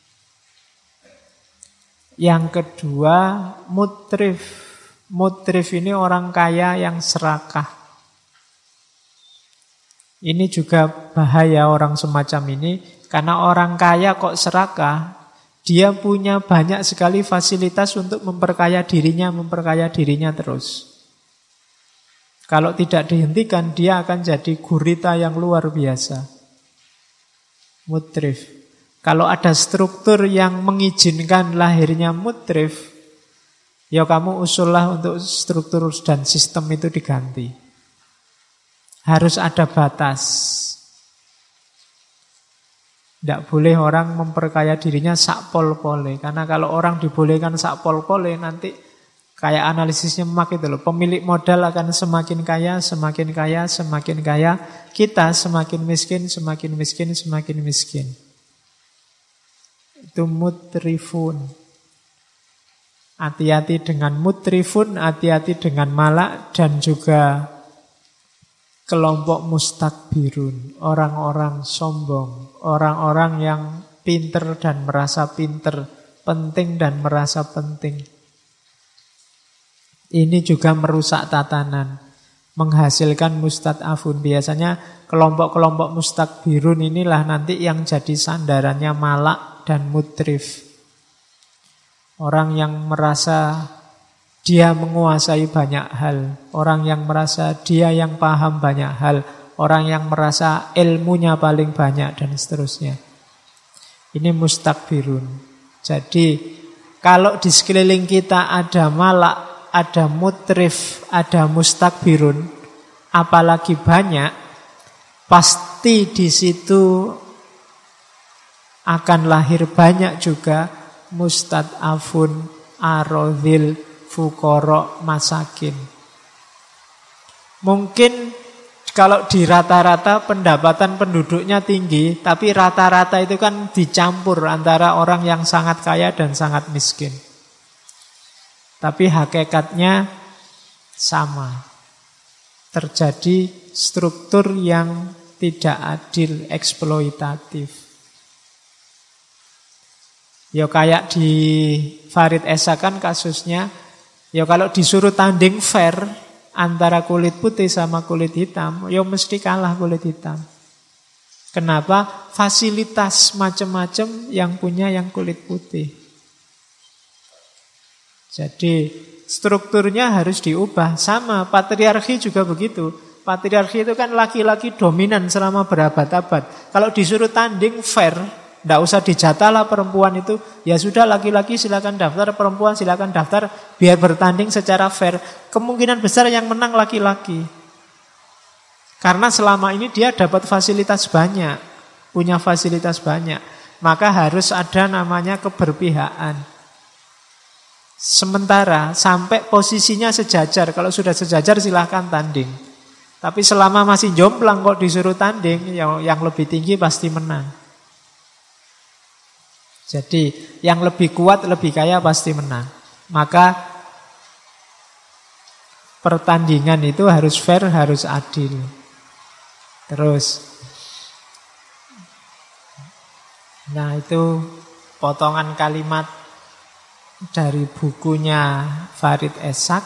Yang kedua, mutrif. Mutrif ini orang kaya yang serakah. Ini juga bahaya orang semacam ini, karena orang kaya kok serakah, dia punya banyak sekali fasilitas untuk memperkaya dirinya terus. Kalau tidak dihentikan, dia akan jadi gurita yang luar biasa. Mutrif. Kalau ada struktur yang mengizinkan lahirnya mutrif, ya kamu usullah untuk struktur dan sistem itu diganti. Harus ada batas. Tidak boleh orang memperkaya dirinya sakpol-pole. Karena kalau orang dibolehkan sakpol-pole, nanti kayak analisisnya Mark itu loh. Pemilik modal akan semakin kaya, semakin kaya, semakin kaya. Kita semakin miskin, semakin miskin, semakin miskin. Itu mutrifun. Hati-hati dengan mutrifun, hati-hati dengan malak, dan juga kelompok mustakbirun, orang-orang sombong, orang-orang yang pinter dan merasa pinter, penting dan merasa penting. Ini juga merusak tatanan, menghasilkan mustad'afun. Biasanya kelompok-kelompok mustakbirun inilah nanti yang jadi sandarannya malak dan mutrif. Orang yang merasa dia menguasai banyak hal, orang yang merasa dia yang paham banyak hal, orang yang merasa ilmunya paling banyak, dan seterusnya. Ini mustakbirun. Jadi kalau di sekeliling kita ada malak, ada mutrif, ada mustakbirun, apalagi banyak, pasti di situ akan lahir banyak juga mustad'afun, aradhil, fuqara, masakin. Mungkin kalau di rata-rata pendapatan penduduknya tinggi, tapi rata-rata itu kan dicampur antara orang yang sangat kaya dan sangat miskin. Tapi hakikatnya sama. Terjadi struktur yang tidak adil, eksploitatif. Ya kayak di Farid Esa kan kasusnya, ya kalau disuruh tanding fair antara kulit putih sama kulit hitam, ya mesti kalah kulit hitam. Kenapa? Fasilitas macam-macam yang punya yang kulit putih. Jadi strukturnya harus diubah. Sama patriarki juga begitu. Patriarki itu kan laki-laki dominan selama berabad-abad. Kalau disuruh tanding fair, tidak usah dijatah lah perempuan itu. Ya sudah, laki-laki silakan daftar, perempuan silakan daftar, biar bertanding secara fair. Kemungkinan besar yang menang laki-laki. Karena selama ini dia dapat fasilitas banyak, punya fasilitas banyak. Maka harus ada namanya keberpihakan. Sementara sampai posisinya sejajar. Kalau sudah sejajar silahkan tanding. Tapi selama masih jomplang kok disuruh tanding, yang lebih tinggi pasti menang. Jadi yang lebih kuat, lebih kaya pasti menang. Maka pertandingan itu harus fair, harus adil. Terus, nah itu potongan kalimat dari bukunya Farid Esak.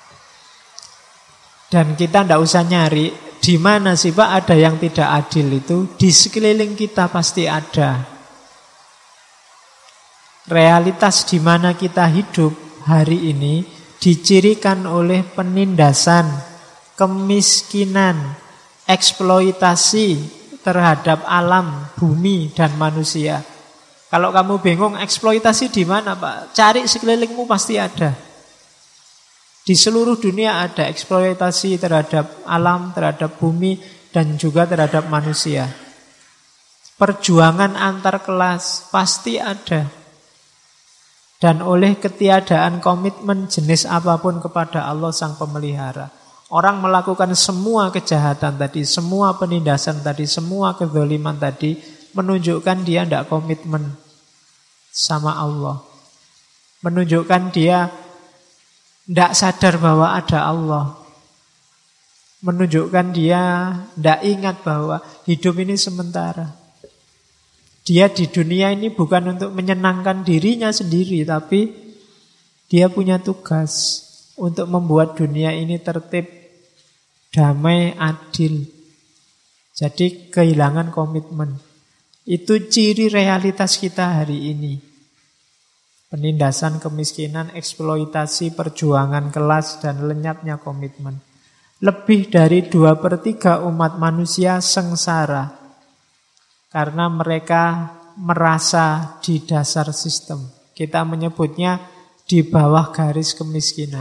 Dan kita tidak usah nyari di mana sih Pak ada yang tidak adil itu. Di sekeliling kita pasti ada. Realitas di mana kita hidup hari ini dicirikan oleh penindasan, kemiskinan, eksploitasi terhadap alam, bumi, dan manusia. Kalau kamu bingung eksploitasi di mana, Pak? Cari sekelilingmu pasti ada. Di seluruh dunia ada eksploitasi terhadap alam, terhadap bumi, dan juga terhadap manusia. Perjuangan antar kelas pasti ada. Dan oleh ketiadaan komitmen jenis apapun kepada Allah Sang Pemelihara, orang melakukan semua kejahatan tadi, semua penindasan tadi, semua kezaliman tadi, menunjukkan dia tidak komitmen sama Allah. Menunjukkan dia tidak sadar bahwa ada Allah. Menunjukkan dia tidak ingat bahwa hidup ini sementara. Dia di dunia ini bukan untuk menyenangkan dirinya sendiri, tapi dia punya tugas untuk membuat dunia ini tertib, damai, adil. Jadi kehilangan komitmen. Itu ciri realitas kita hari ini. Penindasan, kemiskinan, eksploitasi, perjuangan kelas, dan lenyapnya komitmen. Lebih dari 2/3 umat manusia sengsara karena mereka merasa di dasar sistem. Kita menyebutnya di bawah garis kemiskinan.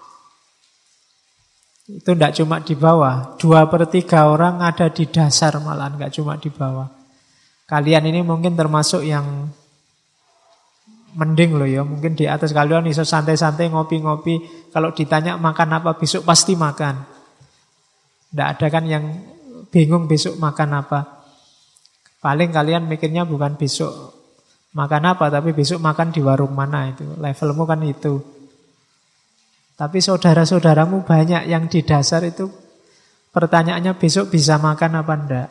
Itu tidak cuma di bawah, 2/3 orang ada di dasar malahan, nggak cuma di bawah. Kalian ini mungkin termasuk yang mending loh ya, mungkin di atas kalian bisa santai-santai ngopi-ngopi. Kalau ditanya makan apa besok pasti makan. Tidak ada kan yang bingung besok makan apa. Paling kalian mikirnya bukan besok makan apa, tapi besok makan di warung mana itu. Levelmu kan itu. Tapi saudara-saudaramu banyak yang di dasar itu pertanyaannya besok bisa makan apa enggak.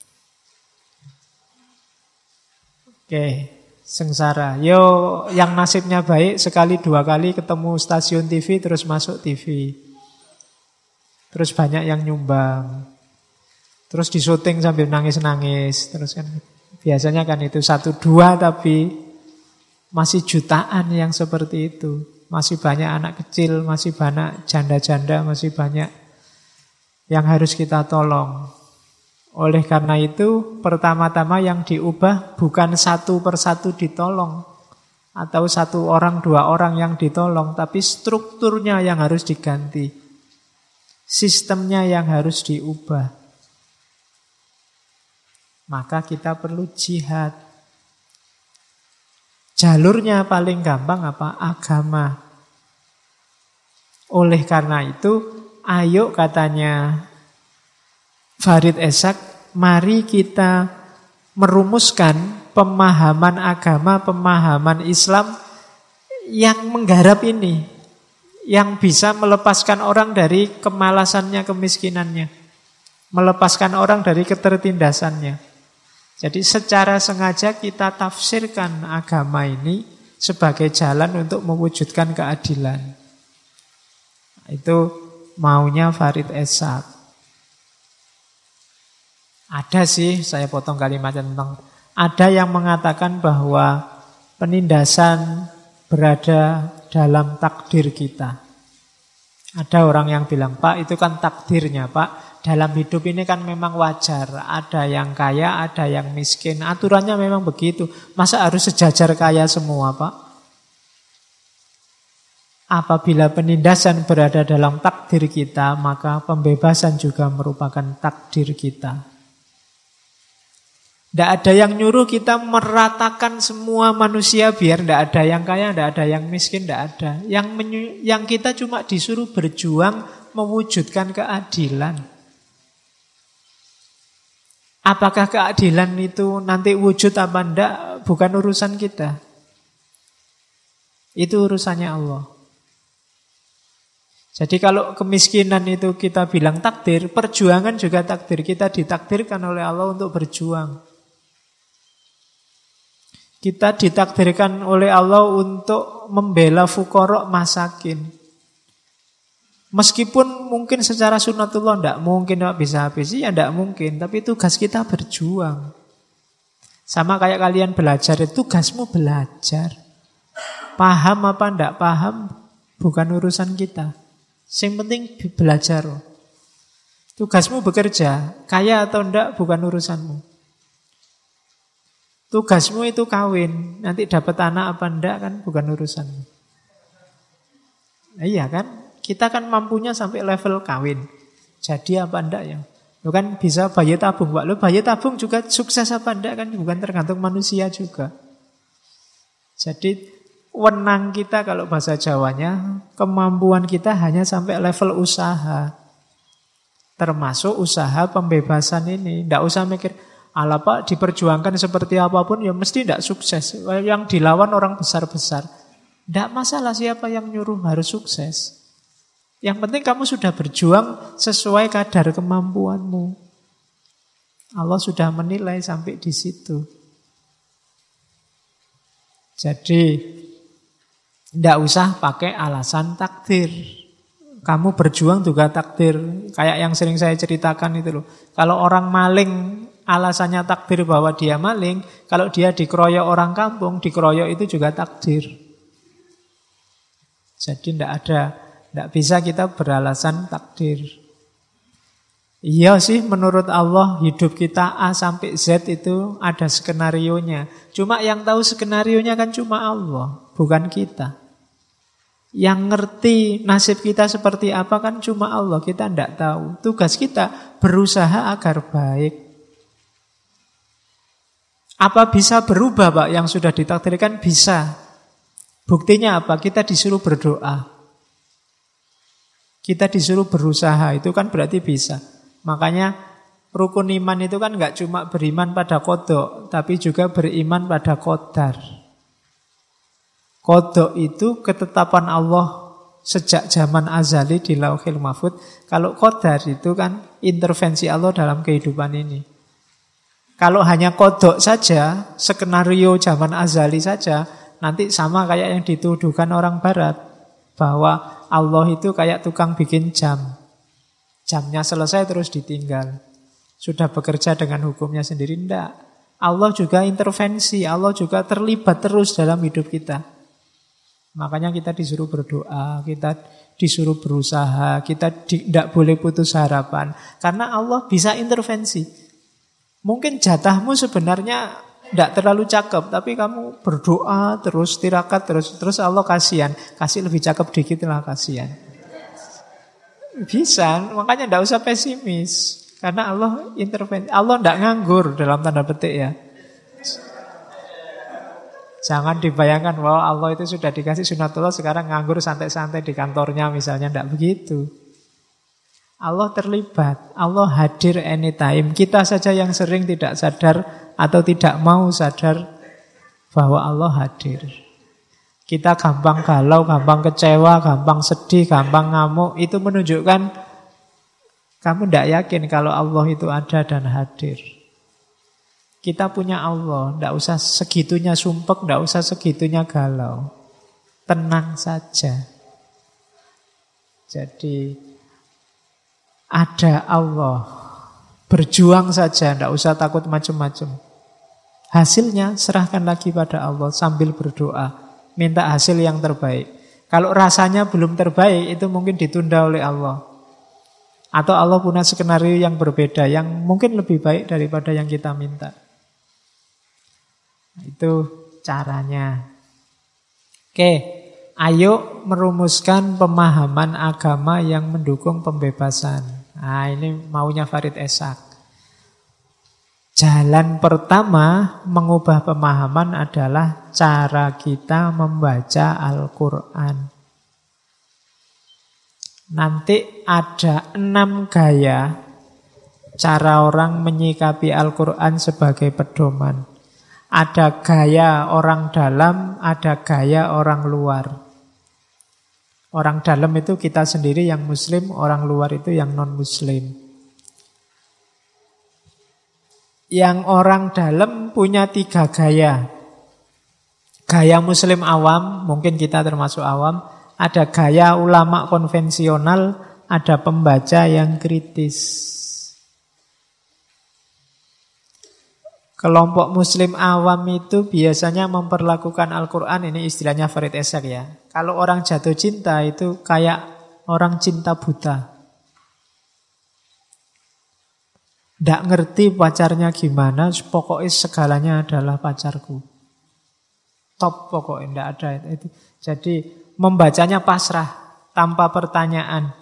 Oke, sengsara. Yo, yang nasibnya baik sekali 2 kali ketemu stasiun TV terus masuk TV. Terus banyak yang nyumbang. Terus disyuting sambil nangis-nangis. Terus kan biasanya kan itu 1-2 tapi masih jutaan yang seperti itu. Masih banyak anak kecil, masih banyak janda-janda, masih banyak yang harus kita tolong. Oleh karena itu, pertama-tama yang diubah bukan 1 persatu ditolong atau 1 orang, 2 orang yang ditolong, tapi strukturnya yang harus diganti. Sistemnya yang harus diubah. Maka kita perlu jihad. Jalurnya paling gampang apa? Agama. Oleh karena itu, ayo katanya Farid Esak, mari kita merumuskan pemahaman agama, pemahaman Islam yang menggarap ini, yang bisa melepaskan orang dari kemalasannya, kemiskinannya, melepaskan orang dari ketertindasannya. Jadi secara sengaja kita tafsirkan agama ini sebagai jalan untuk mewujudkan keadilan. Itu maunya Farid Esak. Ada sih, saya potong kalimatnya tentang, ada yang mengatakan bahwa penindasan berada dalam takdir kita. Ada orang yang bilang, Pak itu kan takdirnya Pak. Dalam hidup ini kan memang wajar. Ada yang kaya, ada yang miskin. Aturannya memang begitu. Masa harus sejajar kaya semua Pak? Apabila penindasan berada dalam takdir kita, maka pembebasan juga merupakan takdir kita. Tidak ada yang nyuruh kita meratakan semua manusia biar tidak ada yang kaya, tidak ada yang miskin, tidak ada. Yang kita cuma disuruh berjuang mewujudkan keadilan. Apakah keadilan itu nanti wujud apa tidak, bukan urusan kita. Itu urusannya Allah. Jadi kalau kemiskinan itu kita bilang takdir, perjuangan juga takdir. Kita ditakdirkan oleh Allah untuk berjuang. Kita ditakdirkan oleh Allah untuk membela fuqara masakin. Meskipun mungkin secara sunatullah tidak mungkin bisa habis, ya tidak mungkin. Tapi tugas kita berjuang. Sama kayak kalian belajar, tugasmu belajar. Paham apa ndak paham bukan urusan kita. Yang penting belajar. Tugasmu bekerja, kaya atau ndak bukan urusanmu. Tugasmu itu kawin, nanti dapat anak apa ndak kan bukan urusanmu. Iya kan? Kita kan mampunya sampai level kawin. Jadi apa ndak ya? Lo kan bisa bayi tabung, Pak. Lo bayi tabung juga sukses apa ndak kan bukan tergantung manusia juga. Jadi wenang kita kalau bahasa Jawanya, kemampuan kita hanya sampai level usaha. Termasuk usaha pembebasan ini. Tidak usah mikir, ala Pak diperjuangkan seperti apapun ya mesti tidak sukses. Yang dilawan orang besar-besar. Tidak masalah siapa yang nyuruh harus sukses. Yang penting kamu sudah berjuang sesuai kadar kemampuanmu. Allah sudah menilai sampai di situ. Jadi tidak usah pakai alasan takdir. Kamu berjuang juga takdir. Kayak yang sering saya ceritakan itu loh. Kalau orang maling, alasannya takdir bahwa dia maling. Kalau dia dikeroyok orang kampung, dikeroyok itu juga takdir. Jadi tidak bisa kita beralasan takdir. Iya sih, menurut Allah hidup kita A sampai Z itu ada skenarionya. Cuma yang tahu skenarionya kan cuma Allah, bukan kita. Yang ngerti nasib kita seperti apa kan cuma Allah, kita tidak tahu. Tugas kita berusaha agar baik. Apa bisa berubah Pak yang sudah ditakdirkan? Bisa. Buktinya apa? Kita disuruh berdoa. Kita disuruh berusaha, itu kan berarti bisa. Makanya rukun iman itu kan nggak cuma beriman pada qada, tapi juga beriman pada qadar. Qada itu ketetapan Allah sejak zaman azali di Lauhil Mahfuz. Kalau qadar itu kan intervensi Allah dalam kehidupan ini. Kalau hanya qada saja, skenario zaman azali saja, nanti sama kayak yang dituduhkan orang barat, bahwa Allah itu kayak tukang bikin jam. Jamnya selesai terus ditinggal. Sudah bekerja dengan hukumnya sendiri. Tidak. Allah juga intervensi. Allah juga terlibat terus dalam hidup kita. Makanya kita disuruh berdoa, kita disuruh berusaha, kita tidak boleh putus harapan. Karena Allah bisa intervensi. Mungkin jatahmu sebenarnya tidak terlalu cakep, tapi kamu berdoa terus, tirakat terus Allah kasihan. Kasih lebih cakep dikit lah kasihan. Bisa, makanya tidak usah pesimis. Karena Allah intervensi. Allah tidak nganggur dalam tanda petik ya. Jangan dibayangkan bahwa Allah itu sudah dikasih sunatullah sekarang nganggur santai-santai di kantornya misalnya. Tidak begitu. Allah terlibat. Allah hadir anytime. Kita saja yang sering tidak sadar atau tidak mau sadar bahwa Allah hadir. Kita gampang galau, gampang kecewa, gampang sedih, gampang ngamuk. Itu menunjukkan kamu tidak yakin kalau Allah itu ada dan hadir. Kita punya Allah, tidak usah segitunya sumpek, tidak usah segitunya galau. Tenang saja. Jadi ada Allah. Berjuang saja, tidak usah takut macam-macam. Hasilnya serahkan lagi pada Allah sambil berdoa. Minta hasil yang terbaik. Kalau rasanya belum terbaik, itu mungkin ditunda oleh Allah. Atau Allah punya skenario yang berbeda, yang mungkin lebih baik daripada yang kita minta. Itu caranya. Oke, ayo merumuskan pemahaman agama yang mendukung pembebasan. Nah, ini maunya Farid Esak. Jalan pertama mengubah pemahaman adalah cara kita membaca Al-Quran. Nanti ada 6 gaya cara orang menyikapi Al-Quran sebagai pedoman. Ada gaya orang dalam, ada gaya orang luar. Orang dalam itu kita sendiri yang muslim, orang luar itu yang non-muslim. Yang orang dalam punya 3 gaya. Gaya muslim awam, mungkin kita termasuk awam. Ada gaya ulama konvensional, ada pembaca yang kritis. Kelompok muslim awam itu biasanya memperlakukan Al-Quran, ini istilahnya Farid Essek ya. Kalau orang jatuh cinta itu kayak orang cinta buta. Nggak ngerti pacarnya gimana, pokoknya segalanya adalah pacarku. Top pokoknya, nggak ada itu. Jadi membacanya pasrah, tanpa pertanyaan.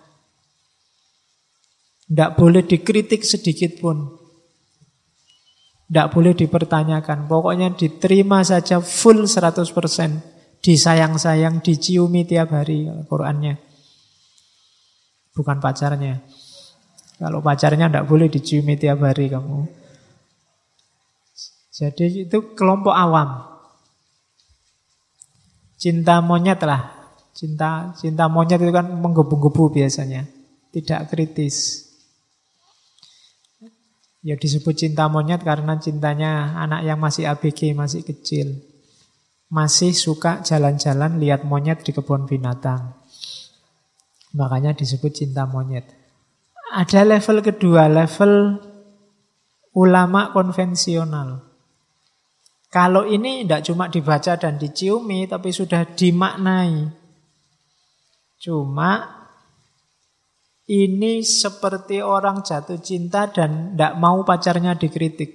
Nggak boleh dikritik sedikit pun. Tidak boleh dipertanyakan. Pokoknya diterima saja full 100%. Disayang-sayang, diciumi tiap hari Al-Qurannya. Bukan pacarnya. Kalau pacarnya tidak boleh diciumi tiap hari kamu. Jadi itu kelompok awam. Cinta monyet lah. Cinta monyet itu kan menggebu-gebu biasanya. Tidak kritis. Ya disebut cinta monyet karena cintanya anak yang masih ABG, masih kecil. Masih suka jalan-jalan lihat monyet di kebun binatang. Makanya disebut cinta monyet. Ada level kedua, level ulama konvensional. Kalau ini tidak cuma dibaca dan diciumi, tapi sudah dimaknai. Cuma ini seperti orang jatuh cinta dan tidak mau pacarnya dikritik.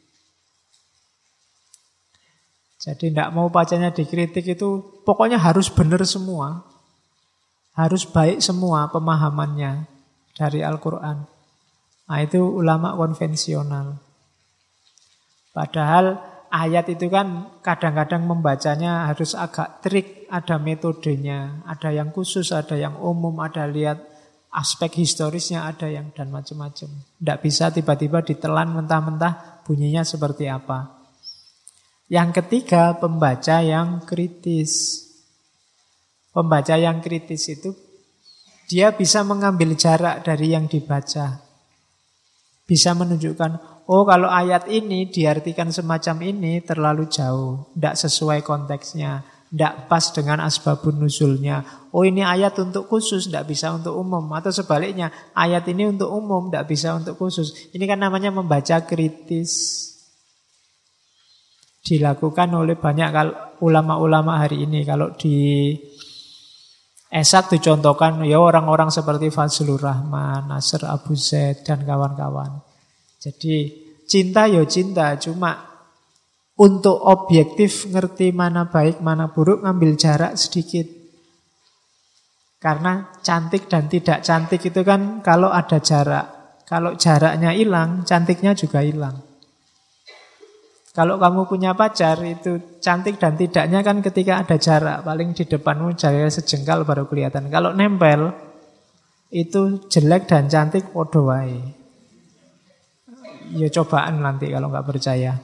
Jadi tidak mau pacarnya dikritik itu pokoknya harus benar semua. Harus baik semua pemahamannya dari Al-Quran. Nah itu ulama konvensional. Padahal ayat itu kan kadang-kadang membacanya harus agak trik. Ada metodenya, ada yang khusus, ada yang umum, ada lihat aspek historisnya, ada yang dan macam-macam. Tidak bisa tiba-tiba ditelan mentah-mentah bunyinya seperti apa. Yang ketiga, pembaca yang kritis. Pembaca yang kritis itu dia bisa mengambil jarak dari yang dibaca. Bisa menunjukkan, oh kalau ayat ini diartikan semacam ini terlalu jauh, tidak sesuai konteksnya. Tidak pas dengan asbabun nuzulnya. Oh ini ayat untuk khusus, tidak bisa untuk umum. Atau sebaliknya, ayat ini untuk umum, tidak bisa untuk khusus. Ini kan namanya membaca kritis. Dilakukan oleh banyak ulama-ulama hari ini. Kalau di Esat dicontohkan ya orang-orang seperti Fazlur Rahman, Nasr Abu Zaid, dan kawan-kawan. Jadi cinta ya cinta, cuma untuk objektif ngerti mana baik, mana buruk, ngambil jarak sedikit. Karena cantik dan tidak cantik itu kan kalau ada jarak. Kalau jaraknya hilang, cantiknya juga hilang. Kalau kamu punya pacar, itu cantik dan tidaknya kan ketika ada jarak. Paling di depanmu jaraknya sejengkal baru kelihatan. Kalau nempel, itu jelek dan cantik podo wae. Ya cobaan nanti kalau nggak percaya.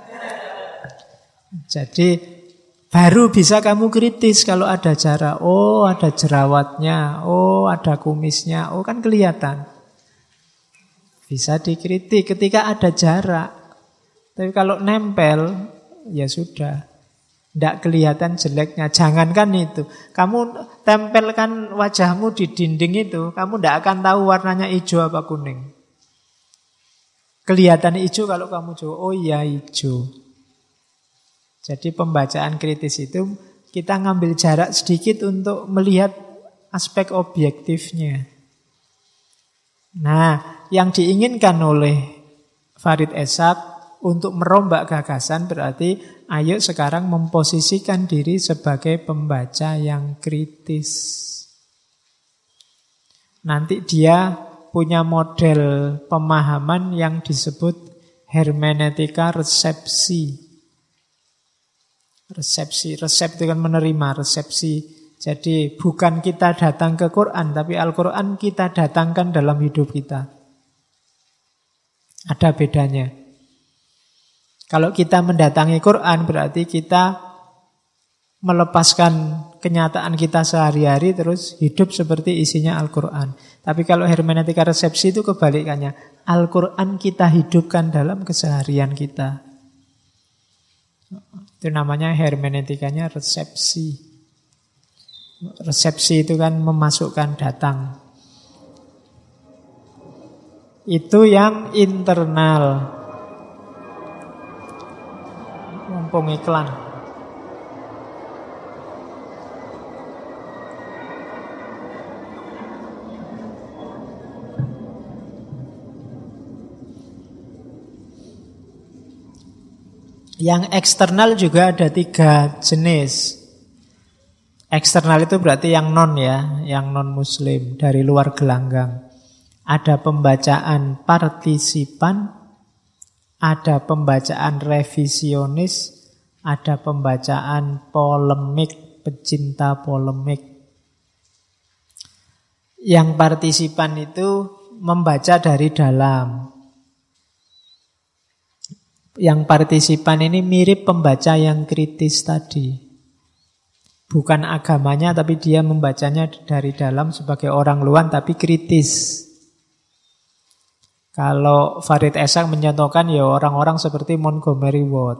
Jadi baru bisa kamu kritis kalau ada jarak. Oh ada jerawatnya, oh ada kumisnya, oh kan kelihatan. Bisa dikritik ketika ada jarak. Tapi kalau nempel, ya sudah. Tidak kelihatan jeleknya. Jangankan itu. Kamu tempelkan wajahmu di dinding itu, kamu tidak akan tahu warnanya hijau apa kuning. Kelihatan hijau kalau kamu coba, oh iya hijau. Jadi pembacaan kritis itu kita ngambil jarak sedikit untuk melihat aspek objektifnya. Nah, yang diinginkan oleh Farid Essad untuk merombak gagasan berarti ayo sekarang memposisikan diri sebagai pembaca yang kritis. Nanti dia punya model pemahaman yang disebut hermeneutika resepsi. Resep itu kan menerima, resepsi. Jadi bukan kita datang ke Quran, tapi Al-Quran kita datangkan dalam hidup kita. Ada bedanya. Kalau kita mendatangi Quran berarti kita melepaskan kenyataan kita sehari-hari terus hidup seperti isinya Al-Quran. Tapi kalau hermeneutika resepsi itu kebalikannya. Al-Quran kita hidupkan dalam keseharian kita. Itu namanya hermeneutikanya resepsi. Resepsi itu kan memasukkan datang. Itu yang internal. mumpung iklan. Yang eksternal juga ada 3 jenis. Eksternal itu berarti yang non ya, yang non muslim, dari luar gelanggang. Ada pembacaan partisipan, ada pembacaan revisionis, ada pembacaan polemik, pecinta polemik. Yang partisipan itu membaca dari dalam. Yang partisipan ini mirip pembaca yang kritis tadi. Bukan agamanya, tapi dia membacanya dari dalam sebagai orang luar, tapi kritis. Kalau Farid Essag mencontohkan ya orang-orang seperti Montgomery Ward.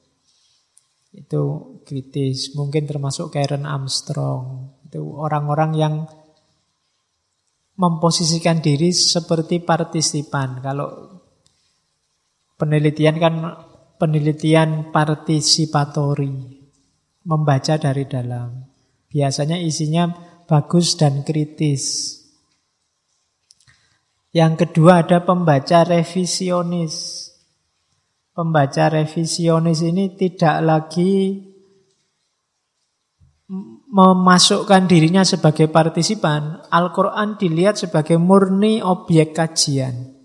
Itu kritis. Mungkin termasuk Karen Armstrong. Itu orang-orang yang memposisikan diri seperti partisipan. Kalau penelitian kan penelitian partisipatori, membaca dari dalam. Biasanya isinya bagus dan kritis. Yang kedua ada pembaca revisionis. Pembaca revisionis ini tidak lagi memasukkan dirinya sebagai partisipan. Al-Quran dilihat sebagai murni objek kajian.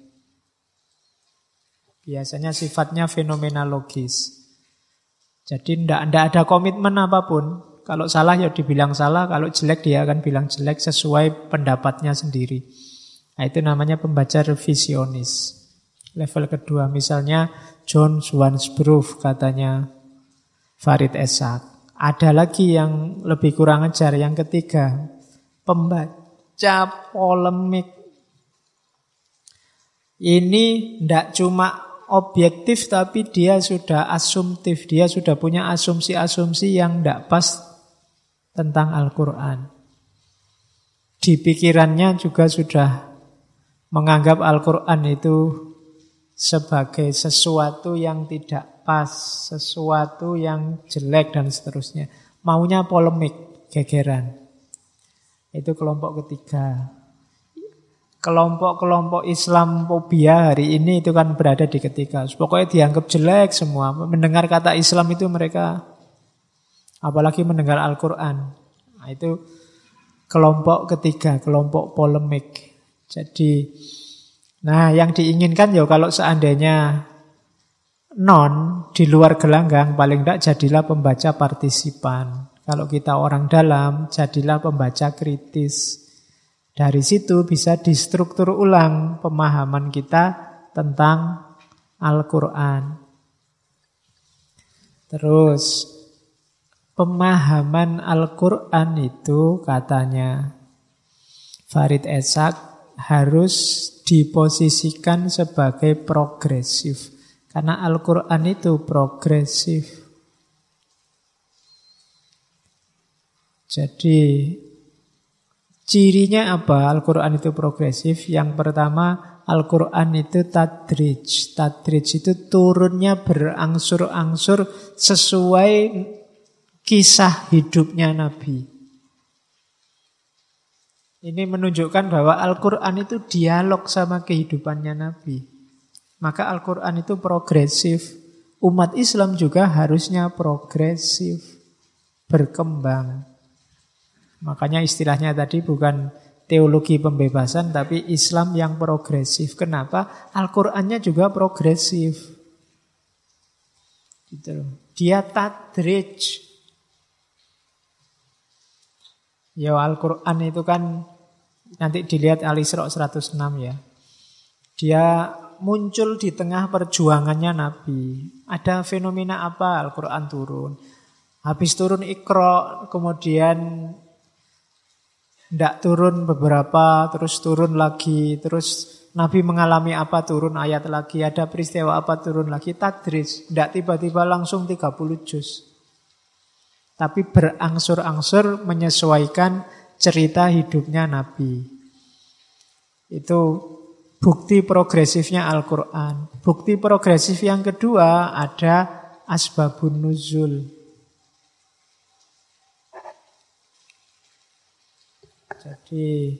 Biasanya sifatnya fenomenologis. Jadi tidak ada komitmen apapun. Kalau salah ya dibilang salah, kalau jelek dia akan bilang jelek sesuai pendapatnya sendiri. Nah, itu namanya pembaca revisionis. Level kedua, misalnya John Swansbrough katanya Farid Essag. Ada lagi yang lebih kurang ajar, yang ketiga, pembaca polemik. Ini tidak cuma objektif, tapi dia sudah asumtif. Dia sudah punya asumsi-asumsi yang tidak pas tentang Al-Quran. Di pikirannya juga sudah menganggap Al-Quran itu sebagai sesuatu yang tidak pas, sesuatu yang jelek dan seterusnya. Maunya polemik, gegeran. Itu kelompok ketiga. Kelompok-kelompok Islamfobia hari ini itu kan berada di ketiga. Pokoknya dianggap jelek semua. Mendengar kata Islam itu mereka, apalagi mendengar Al-Quran. Nah, itu kelompok ketiga, kelompok polemik. Jadi, nah yang diinginkan ya kalau seandainya non di luar gelanggang, paling tidak jadilah pembaca partisipan. Kalau kita orang dalam, jadilah pembaca kritis. Dari situ bisa distruktur ulang pemahaman kita tentang Al-Quran. Terus, pemahaman Al-Quran itu katanya Farid Essag harus diposisikan sebagai progresif. Karena Al-Quran itu progresif. Jadi, cirinya apa Al-Quran itu progresif? Yang pertama, Al-Quran itu tadrij. Tadrij itu turunnya berangsur-angsur sesuai kisah hidupnya Nabi. Ini menunjukkan bahwa Al-Quran itu dialog sama kehidupannya Nabi. Maka Al-Quran itu progresif. Umat Islam juga harusnya progresif, berkembang. Makanya istilahnya tadi bukan teologi pembebasan, tapi Islam yang progresif. Kenapa? Al-Qur'annya juga progresif. Gitu. Dia tadrij. Ya Al-Qur'an itu kan nanti dilihat Al-Isra 106 ya. Dia muncul di tengah perjuangannya Nabi. Ada fenomena apa Al-Qur'an turun? Habis turun Iqra, kemudian tidak turun beberapa, terus turun lagi, terus Nabi mengalami apa, turun ayat lagi, ada peristiwa apa, turun lagi, tadris, tidak tiba-tiba langsung 30 juz. Tapi berangsur-angsur menyesuaikan cerita hidupnya Nabi. Itu bukti progresifnya Al-Quran. Bukti progresif yang kedua ada asbabun nuzul. Jadi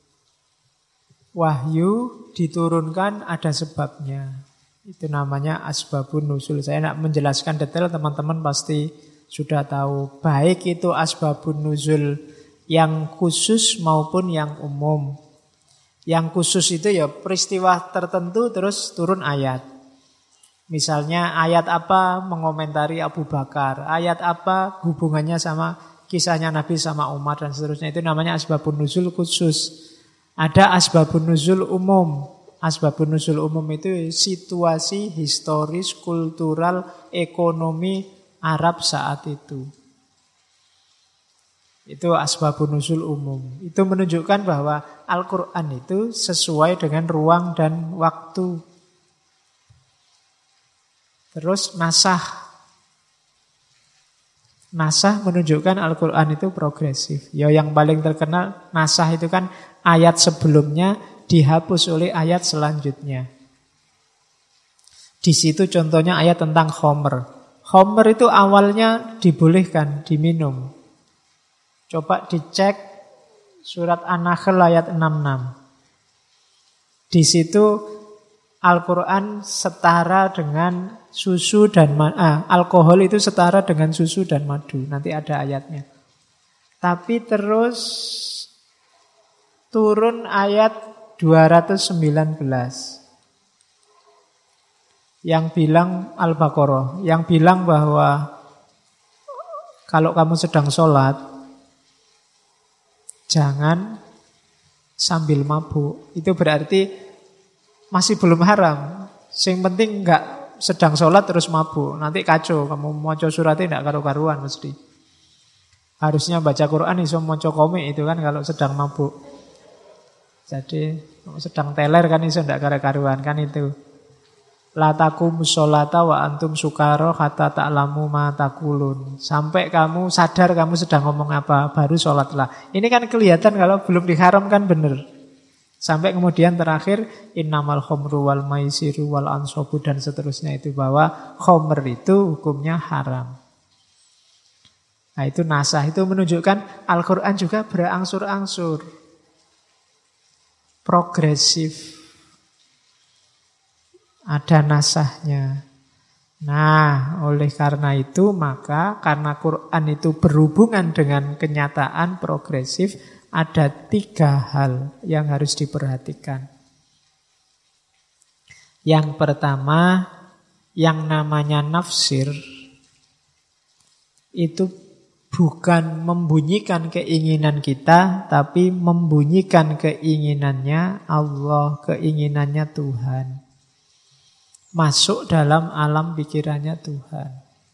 wahyu diturunkan ada sebabnya. Itu namanya asbabun nuzul. Saya tidak menjelaskan detail, teman-teman pasti sudah tahu. Baik itu asbabun nuzul yang khusus maupun yang umum. Yang khusus itu ya peristiwa tertentu terus turun ayat. Misalnya ayat apa mengomentari Abu Bakar, ayat apa hubungannya sama kisahnya Nabi sama Umar dan seterusnya. Itu namanya asbabun nuzul khusus. Ada asbabun nuzul umum. Asbabun nuzul umum itu situasi historis, kultural, ekonomi Arab saat itu. Itu asbabun nuzul umum. Itu menunjukkan bahwa Al-Quran itu sesuai dengan ruang dan waktu. Terus nasah. Nasah menunjukkan Al-Quran itu progresif. Ya, yang paling terkenal nasah itu kan ayat sebelumnya dihapus oleh ayat selanjutnya. Di situ contohnya ayat tentang khomer. Khomer itu awalnya dibolehkan diminum. Coba dicek surat An-Nahl ayat 66. Di situ Al-Quran setara dengan susu dan alkohol itu setara dengan susu dan madu. Nanti ada ayatnya. Tapi terus turun ayat 219. Yang bilang Al-Baqarah, yang bilang bahwa kalau kamu sedang sholat, jangan sambil mabuk. Itu berarti masih belum haram. Yang penting enggak sedang sholat terus mabuk. Nanti kacau, kamu maca suratnya enggak karu-karuan mesti. Harusnya baca Quran iso maca komik itu kan kalau sedang mabuk. Jadi sedang teler kan iso enggak karu-karuan kan itu. La taqumus sholata wa antum sukara hatta ta'lamu ma taqulun. Sampai kamu sadar kamu sedang ngomong apa, baru sholatlah. Ini kan kelihatan kalau belum diharamkan benar. Sampai kemudian terakhir innamal khomru wal maisiru wal ansobu dan seterusnya itu bahwa khomer itu hukumnya haram. Nah itu nasah, itu menunjukkan Al-Quran juga berangsur-angsur progresif. Ada nasahnya. Nah, oleh karena itu maka karena Quran itu berhubungan dengan kenyataan progresif, ada 3 hal yang harus diperhatikan. Yang pertama, yang namanya nafsir itu bukan membunyikan keinginan kita, tapi membunyikan keinginannya Allah, keinginannya Tuhan. Masuk dalam alam pikirannya Tuhan.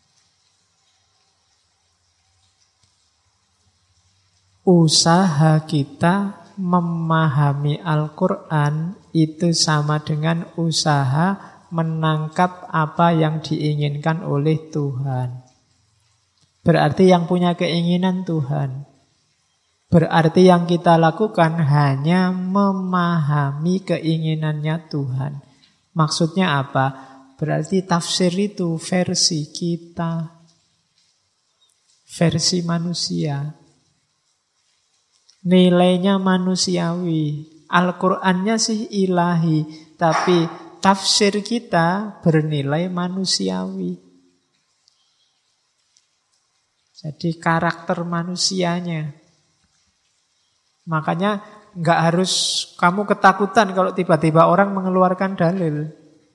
Usaha kita memahami Al-Quran itu sama dengan usaha menangkap apa yang diinginkan oleh Tuhan. Berarti yang punya keinginan Tuhan. Berarti yang kita lakukan hanya memahami keinginannya Tuhan. Maksudnya apa? Berarti tafsir itu versi kita. Versi manusia. Nilainya manusiawi. Al-Qur'annya sih ilahi. Tapi tafsir kita bernilai manusiawi. Jadi karakter manusianya. Makanya nggak harus kamu ketakutan kalau tiba-tiba orang mengeluarkan dalil.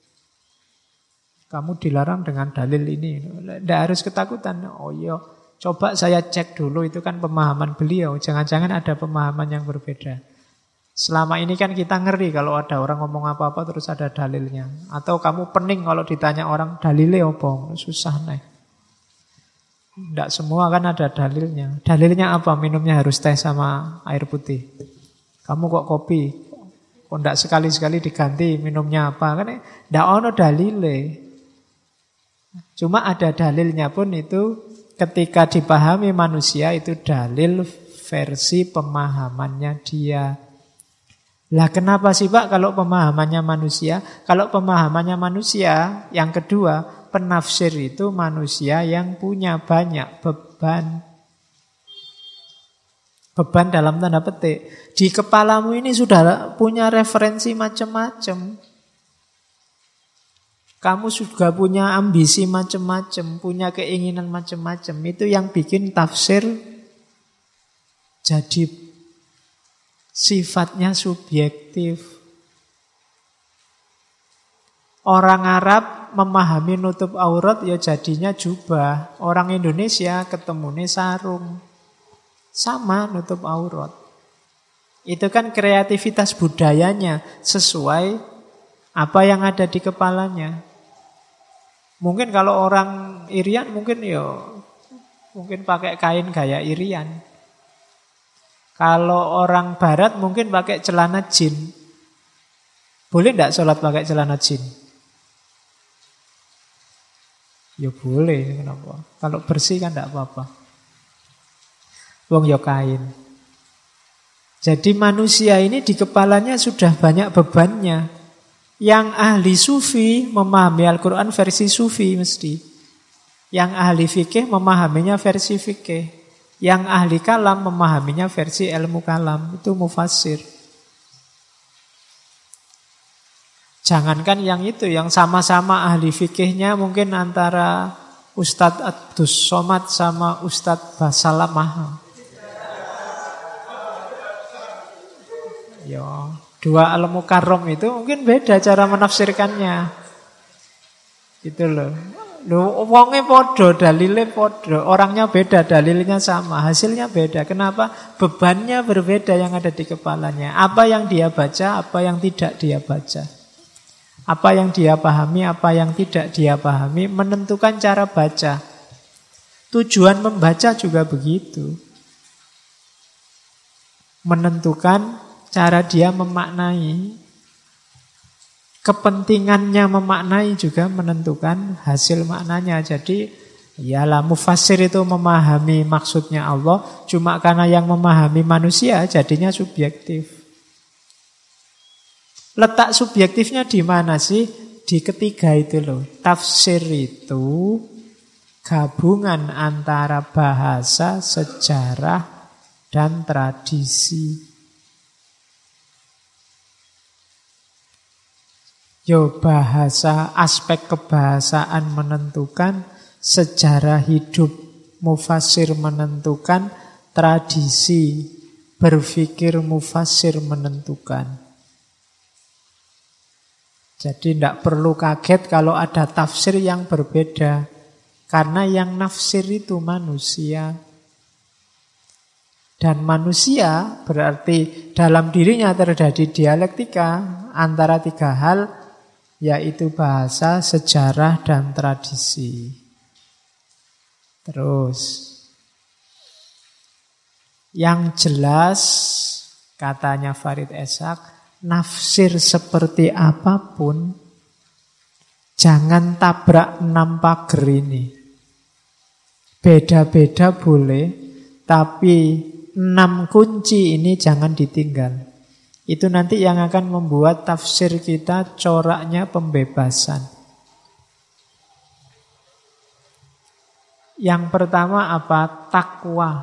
Kamu dilarang dengan dalil ini. Nggak harus ketakutan. Oh iya, coba saya cek dulu, itu kan pemahaman beliau. Jangan-jangan ada pemahaman yang berbeda. Selama ini kan kita ngeri kalau ada orang ngomong apa-apa terus ada dalilnya. Atau kamu pening kalau ditanya orang dalilnya apa. Susah nih. Nggak semua kan ada dalilnya. Dalilnya apa? Minumnya harus teh sama air putih. Kamu kok kopi? Kok enggak sekali-sekali diganti minumnya apa? Kan enggak ono dalile. Cuma ada dalilnya pun itu ketika dipahami manusia itu dalil versi pemahamannya dia. Lah kenapa sih Pak kalau pemahamannya manusia? Kalau pemahamannya manusia, yang kedua, penafsir itu manusia yang punya banyak beban. Beban dalam tanda petik. Di kepalamu ini sudah punya referensi macam-macam. Kamu juga punya ambisi macam-macam, punya keinginan macam-macam. Itu yang bikin tafsir jadi sifatnya subjektif. Orang Arab memahami nutup aurat ya jadinya jubah. Orang Indonesia ketemunya sarung. Sama nutup aurat. Itu kan kreativitas budayanya sesuai apa yang ada di kepalanya. Mungkin kalau orang Irian mungkin pakai kain gaya Irian. Kalau orang Barat mungkin pakai celana jin. Boleh enggak sholat pakai celana jin? Ya boleh, kenapa? Kalau bersih kan enggak apa-apa. Wong ya kain. Jadi manusia ini di kepalanya sudah banyak bebannya. Yang ahli sufi memahami Al-Quran versi sufi mesti. Yang ahli fikih memahaminya versi fikih. Yang ahli kalam memahaminya versi ilmu kalam. Itu mufassir. Jangankan yang itu, yang sama-sama ahli fikihnya mungkin antara Ustadz Abdus Somad sama Ustadz Basalamah. Ya, dua al-mukarram itu mungkin beda cara menafsirkannya. Gitu loh. Wongnya podo, dalilnya podo, orangnya beda, dalilnya sama, hasilnya beda. Kenapa? Bebannya berbeda yang ada di kepalanya. Apa yang dia baca, apa yang tidak dia baca. Apa yang dia pahami, apa yang tidak dia pahami, menentukan cara baca. Tujuan membaca juga begitu. Menentukan cara dia memaknai. Kepentingannya memaknai juga menentukan hasil maknanya. Jadi ialah mufassir itu memahami maksudnya Allah. Cuma karena yang memahami manusia jadinya subjektif. Letak subjektifnya di mana sih? Di ketiga itu loh. Tafsir itu gabungan antara bahasa, sejarah, dan tradisi. Yo, bahasa, aspek kebahasaan menentukan, sejarah hidup mufassir menentukan, tradisi berpikir mufassir menentukan. Jadi tidak perlu kaget kalau ada tafsir yang berbeda, karena yang nafsir itu manusia. Dan manusia berarti dalam dirinya terjadi dialektika antara tiga hal, yaitu bahasa, sejarah, dan tradisi. Terus, yang jelas, katanya Farid Eshaq, nafsir seperti apapun, jangan tabrak 6 pagar ini. Beda-beda boleh, tapi 6 kunci ini jangan ditinggal. Itu nanti yang akan membuat tafsir kita coraknya pembebasan. Yang pertama apa? Takwa.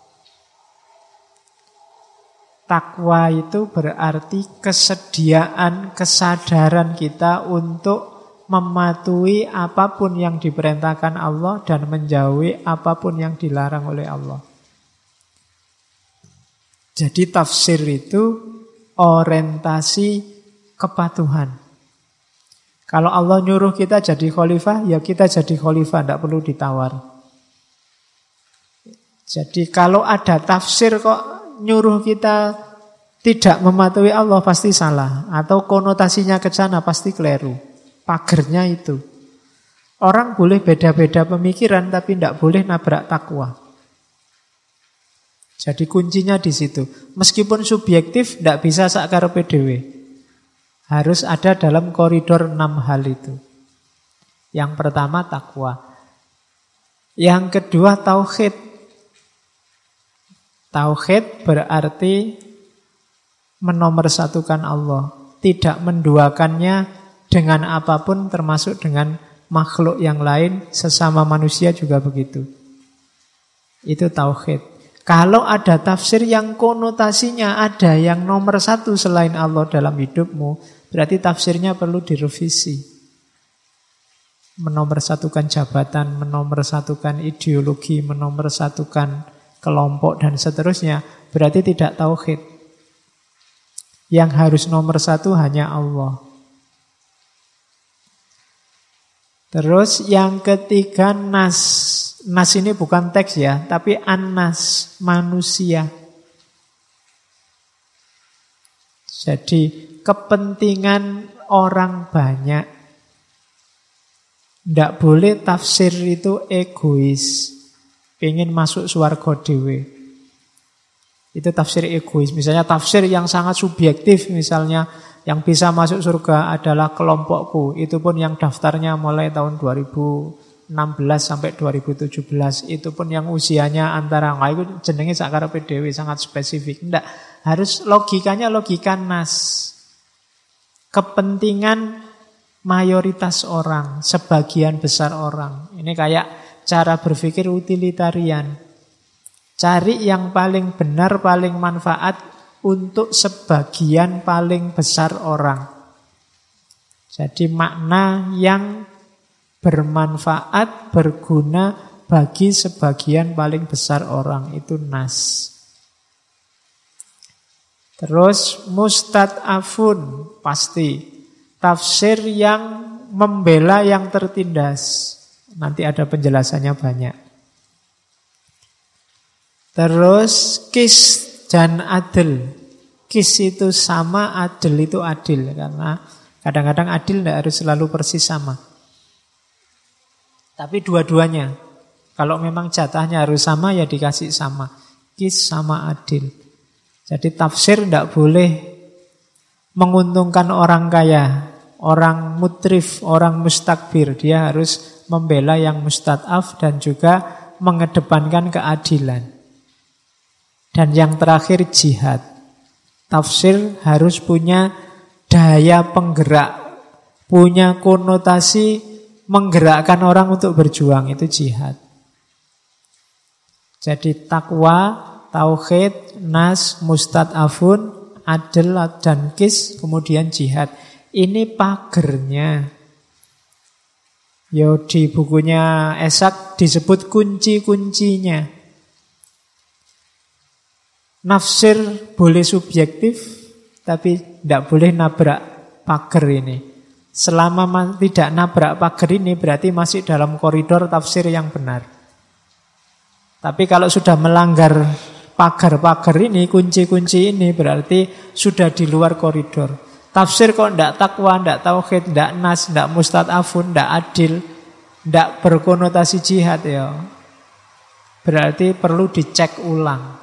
Takwa itu berarti kesediaan, kesadaran kita untuk mematuhi apapun yang diperintahkan Allah dan menjauhi apapun yang dilarang oleh Allah. Jadi tafsir itu orientasi kepatuhan. Kalau Allah nyuruh kita jadi khalifah, ya kita jadi khalifah, tidak perlu ditawar. Jadi kalau ada tafsir kok nyuruh kita tidak mematuhi Allah, pasti salah. Atau konotasinya ke sana pasti keliru. Pagernya itu. Orang boleh beda-beda pemikiran, tapi tidak boleh nabrak takwa. Jadi kuncinya di situ. Meskipun subjektif, tidak bisa sakarepe dhewe. Harus ada dalam koridor 6 hal itu. Yang pertama takwa. Yang kedua tauhid. Tauhid berarti menomorsatukan Allah. Tidak menduakannya dengan apapun, termasuk dengan makhluk yang lain, sesama manusia juga begitu. Itu tauhid. Kalau ada tafsir yang konotasinya ada yang nomor satu selain Allah dalam hidupmu, berarti tafsirnya perlu direvisi. Menomorsatukan jabatan, menomorsatukan ideologi, menomorsatukan kelompok dan seterusnya, berarti tidak tauhid. Yang harus nomor satu hanya Allah. Terus yang ketiga nas. Nas ini bukan teks ya, tapi an-nas, manusia. Jadi kepentingan orang banyak. Tidak boleh tafsir itu egois. Pengen masuk swarga dhewe. Itu tafsir egois. Misalnya tafsir yang sangat subjektif, misalnya yang bisa masuk surga adalah kelompokku. Itu pun yang daftarnya mulai tahun 2016 sampai 2017. Itu pun yang usianya antara, itu jenenge sakarepe dhewe, sangat spesifik. Tidak, harus logikanya logika nas. Kepentingan mayoritas orang, sebagian besar orang. Ini kayak cara berpikir utilitarian. Cari yang paling benar, paling manfaat untuk sebagian paling besar orang. Jadi makna yang bermanfaat, berguna bagi sebagian paling besar orang, itu nas. Terus mustad'afun, pasti tafsir yang membela yang tertindas. Nanti ada penjelasannya banyak. Terus kis dan adil. Kis itu sama, adil itu adil. Karena kadang-kadang adil tidak harus selalu persis sama. Tapi dua-duanya. Kalau memang jatahnya harus sama, ya dikasih sama. Kis sama adil. Jadi tafsir tidak boleh menguntungkan orang kaya, orang mutrif, orang mustakbir. Dia harus membela yang mustad'af dan juga mengedepankan keadilan. Dan yang terakhir jihad. Tafsir harus punya daya penggerak, punya konotasi menggerakkan orang untuk berjuang, itu jihad. Jadi takwa, tauhid, nas, mustad'afun, adil dan kis, kemudian jihad. Ini pagernya. Yo, di bukunya Esak disebut kunci-kuncinya. Nafsir boleh subjektif, tapi tidak boleh nabrak pager ini. Selama tidak nabrak pager ini, berarti masih dalam koridor tafsir yang benar. Tapi kalau sudah melanggar pagar-pagar ini, kunci-kunci ini, berarti sudah di luar koridor. Tafsir kok tidak takwa, tidak tauhid, tidak nas, tidak mustad'afun, tidak adil, tidak berkonotasi jihad, ya berarti perlu dicek ulang.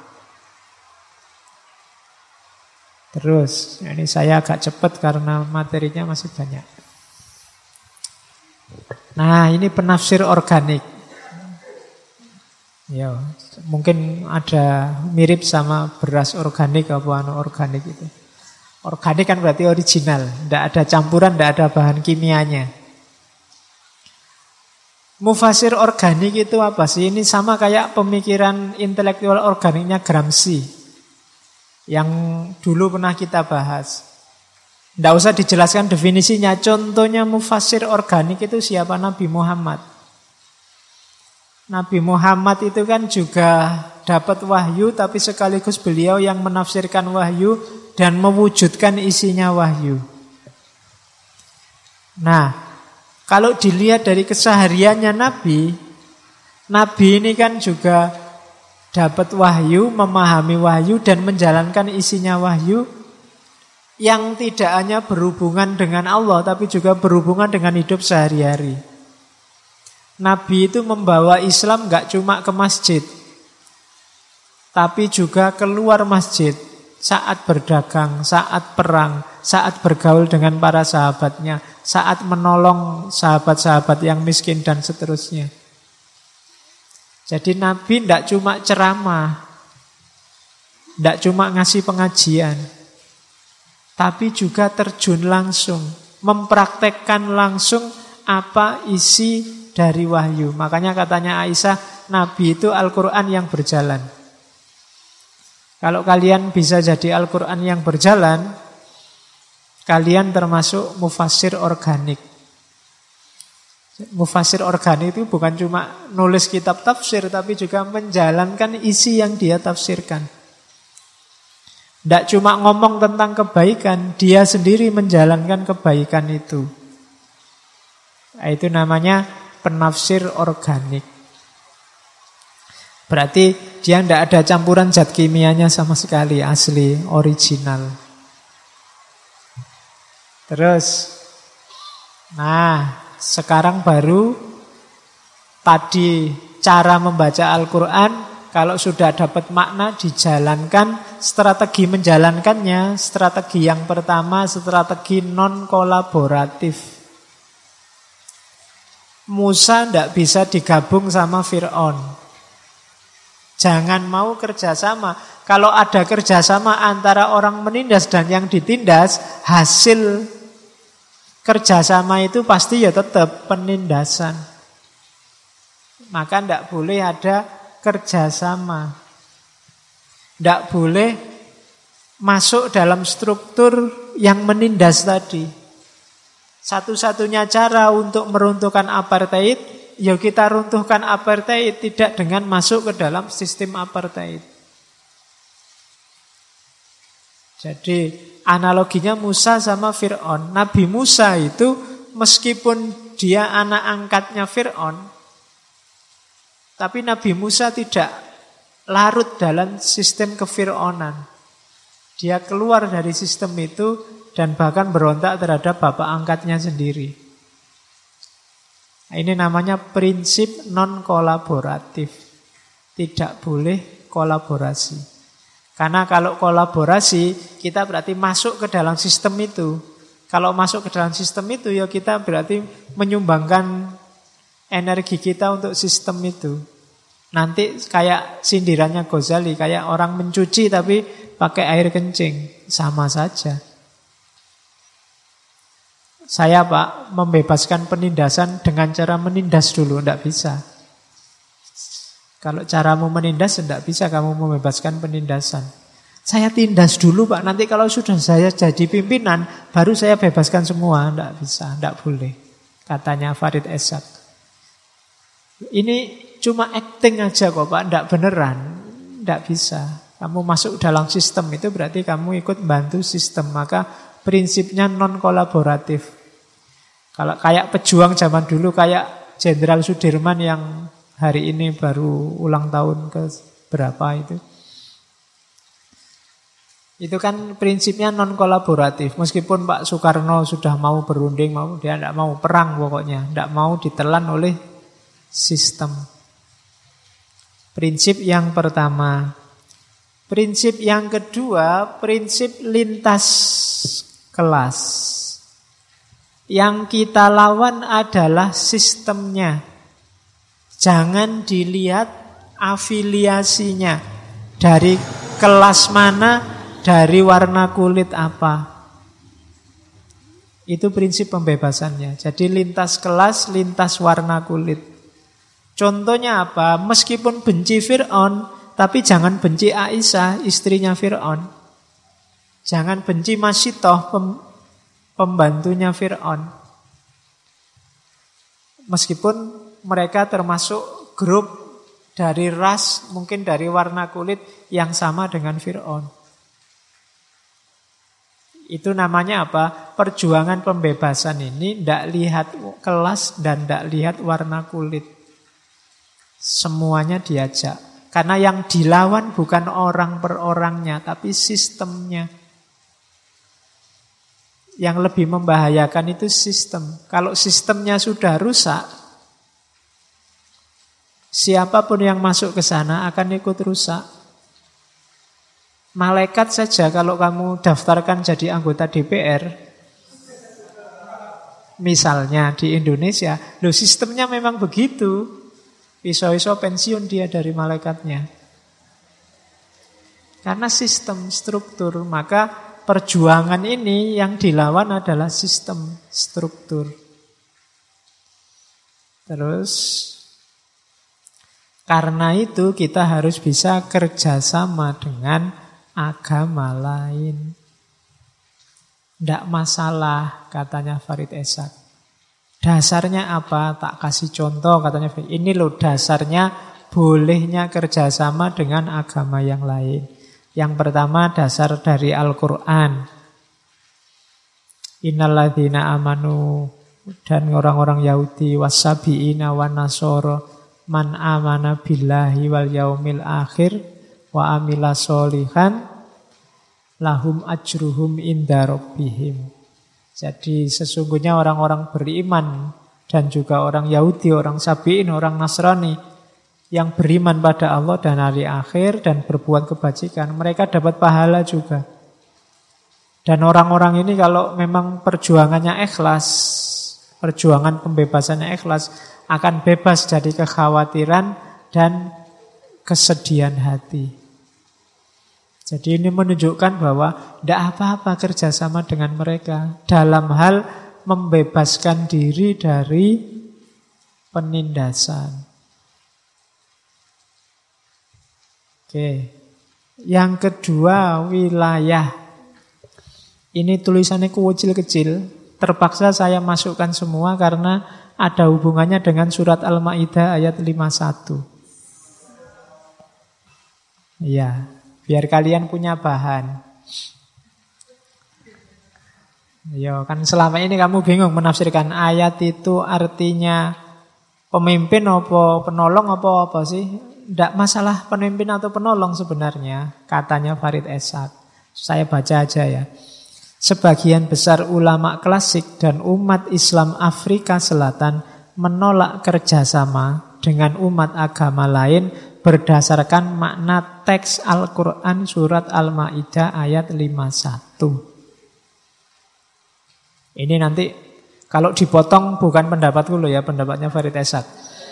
Terus, ini saya agak cepat karena materinya masih banyak. Nah, ini penafsir organik. Ya, mungkin ada mirip sama beras organik apa organik itu. Organik kan berarti original, tidak ada campuran, tidak ada bahan kimianya. Mufasir organik itu apa sih? Ini sama kayak pemikiran intelektual organiknya Gramsci yang dulu pernah kita bahas. Tidak usah dijelaskan definisinya. Contohnya mufasir organik itu siapa? Nabi Muhammad. Nabi Muhammad itu kan juga dapat wahyu, tapi sekaligus beliau yang menafsirkan wahyu dan mewujudkan isinya wahyu. Nah, kalau dilihat dari kesehariannya Nabi ini kan juga dapat wahyu, memahami wahyu dan menjalankan isinya wahyu yang tidak hanya berhubungan dengan Allah, tapi juga berhubungan dengan hidup sehari-hari. Nabi itu membawa Islam gak cuma ke masjid, tapi juga keluar masjid saat berdagang, saat perang, saat bergaul dengan para sahabatnya, saat menolong sahabat-sahabat yang miskin dan seterusnya. Jadi Nabi tidak cuma ceramah, tidak cuma ngasih pengajian, tapi juga terjun langsung, mempraktekkan langsung apa isi dari wahyu. Makanya katanya Aisyah, Nabi itu Al-Quran yang berjalan. Kalau kalian bisa jadi Al-Quran yang berjalan, kalian termasuk mufassir organik. Mufassir organik itu bukan cuma nulis kitab tafsir, tapi juga menjalankan isi yang dia tafsirkan. Tidak cuma ngomong tentang kebaikan, dia sendiri menjalankan kebaikan itu. Itu namanya penafsir organik. Berarti dia tidak ada campuran zat kimianya sama sekali, asli, original. Terus, nah sekarang baru tadi cara membaca Al-Quran. Kalau sudah dapat makna, dijalankan strategi menjalankannya. Strategi yang pertama, strategi non-kolaboratif. Musa tidak bisa digabung sama Fir'aun. Jangan mau kerjasama. Kalau ada kerjasama antara orang menindas dan yang ditindas, hasil kerjasama itu pasti ya tetap penindasan. Maka tidak boleh ada kerjasama. Tidak boleh masuk dalam struktur yang menindas tadi. Satu-satunya cara untuk meruntuhkan apartheid, ya kita runtuhkan apartheid, tidak dengan masuk ke dalam sistem apartheid. Jadi analoginya Musa sama Fir'aun. Nabi Musa itu meskipun dia anak angkatnya Fir'aun, tapi Nabi Musa tidak larut dalam sistem kefir'aunan. Dia keluar dari sistem itu dan bahkan berontak terhadap bapak angkatnya sendiri. Ini namanya prinsip non-kolaboratif. Tidak boleh kolaborasi. Karena kalau kolaborasi, kita berarti masuk ke dalam sistem itu. Kalau masuk ke dalam sistem itu, ya kita berarti menyumbangkan energi kita untuk sistem itu. Nanti kayak sindirannya Ghazali, kayak orang mencuci tapi pakai air kencing. Sama saja. Saya Pak membebaskan penindasan dengan cara menindas dulu, tidak bisa. Kalau caramu menindas, tidak bisa kamu membebaskan penindasan. Saya tindas dulu Pak, nanti kalau sudah saya jadi pimpinan, baru saya bebaskan semua. Tidak bisa, tidak boleh. Katanya Farid Esad. Ini cuma acting aja kok Pak, tidak beneran. Tidak bisa. Kamu masuk dalam sistem itu berarti kamu ikut bantu sistem. Maka prinsipnya non-kolaboratif. Kalau kayak pejuang zaman dulu, kayak Jenderal Sudirman yang hari ini baru ulang tahun ke berapa itu. Itu kan prinsipnya non-kolaboratif. Meskipun Pak Soekarno sudah mau berunding, dia tidak mau perang pokoknya. Tidak mau ditelan oleh sistem. Prinsip yang pertama. Prinsip yang kedua, prinsip lintas kelas. Yang kita lawan adalah sistemnya. Jangan dilihat afiliasinya. Dari kelas mana, dari warna kulit apa. Itu prinsip pembebasannya. Jadi lintas kelas, lintas warna kulit. Contohnya apa? Meskipun benci Fir'aun, tapi jangan benci Aisyah, istrinya Fir'aun. Jangan benci Masyitoh, pembantunya Fir'aun. Meskipun mereka termasuk grup dari ras, mungkin dari warna kulit yang sama dengan Fir'aun. Itu namanya apa? Perjuangan pembebasan ini tidak lihat kelas dan tidak lihat warna kulit. Semuanya diajak. Karena yang dilawan bukan orang per orangnya, tapi sistemnya. Yang lebih membahayakan itu sistem. Kalau sistemnya sudah rusak, siapapun yang masuk ke sana akan ikut rusak. Malaikat saja kalau kamu daftarkan jadi anggota DPR, misalnya di Indonesia, loh sistemnya memang begitu. Iso-iso pensiun dia dari malaikatnya. Karena sistem, struktur, maka perjuangan ini yang dilawan adalah sistem, struktur. Terus karena itu kita harus bisa kerjasama dengan agama lain. Tidak masalah, katanya Farid Esak. Dasarnya apa? Tak kasih contoh, katanya. Ini loh dasarnya bolehnya kerjasama dengan agama yang lain. Yang pertama dasar dari Al-Quran. Innalladzina amanu, dan orang-orang Yahudi, wasabi'ina wa nasoro, man amana billahi wal yaumil akhir, wa amila solihan, lahum ajruhum inda rabbihim. Jadi sesungguhnya orang-orang beriman dan juga orang Yahudi, orang Sabi'in, orang Nasrani yang beriman pada Allah dan hari akhir dan berbuat kebajikan, mereka dapat pahala juga. Dan orang-orang ini kalau memang perjuangannya ikhlas, perjuangan pembebasannya ikhlas, akan bebas dari kekhawatiran dan kesedihan hati. Jadi ini menunjukkan bahwa tidak apa-apa kerjasama dengan mereka dalam hal membebaskan diri dari penindasan. Oke. Yang kedua, wilayah. Ini tulisannya kecil-kecil. Terpaksa saya masukkan semua karena ada hubungannya dengan surat Al-Maidah ayat 51. Ya, biar kalian punya bahan. Ya, kan selama ini kamu bingung menafsirkan ayat itu artinya pemimpin apa penolong apa sih? Tidak masalah pemimpin atau penolong sebenarnya, katanya Farid Esak. Saya baca aja ya. Sebagian besar ulama klasik dan umat Islam Afrika Selatan menolak kerjasama dengan umat agama lain berdasarkan makna teks Al-Quran surat Al-Maidah ayat 51. Ini nanti kalau dipotong bukan pendapatku loh ya, pendapatnya Farid Esak.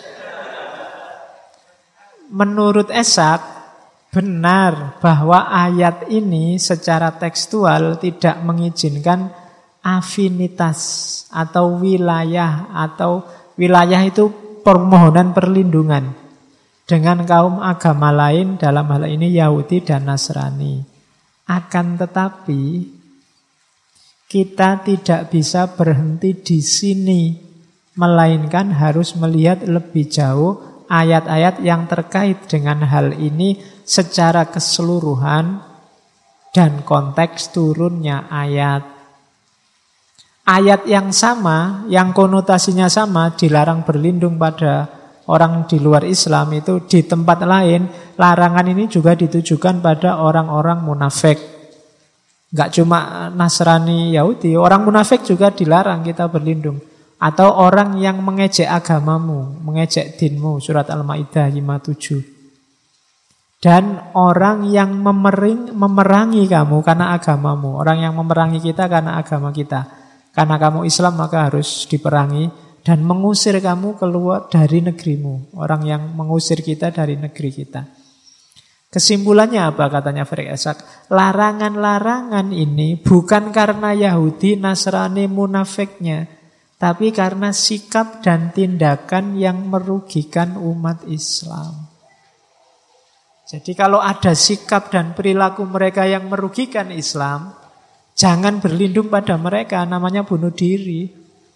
Menurut Esak, benar bahwa ayat ini secara tekstual tidak mengizinkan afinitas atau wilayah itu permohonan perlindungan dengan kaum agama lain, dalam hal ini Yahudi dan Nasrani. Akan tetapi kita tidak bisa berhenti di sini, melainkan harus melihat lebih jauh ayat-ayat yang terkait dengan hal ini secara keseluruhan dan konteks turunnya ayat. Ayat yang sama, yang konotasinya sama, dilarang berlindung pada orang di luar Islam itu di tempat lain, larangan ini juga ditujukan pada orang-orang munafik. Enggak cuma Nasrani Yahudi, orang munafik juga dilarang kita berlindung. Atau orang yang mengejek agamamu, mengejek dinmu, surat Al-Maidah 57. Dan orang yang memerangi kamu karena agamamu, orang yang memerangi kita karena agama kita. Karena kamu Islam maka harus diperangi dan mengusir kamu keluar dari negerimu. Orang yang mengusir kita dari negeri kita. Kesimpulannya apa katanya Farid Esak? Larangan-larangan ini bukan karena Yahudi, Nasrani, munafiknya, tapi karena sikap dan tindakan yang merugikan umat Islam. Jadi kalau ada sikap dan perilaku mereka yang merugikan Islam, jangan berlindung pada mereka, namanya bunuh diri.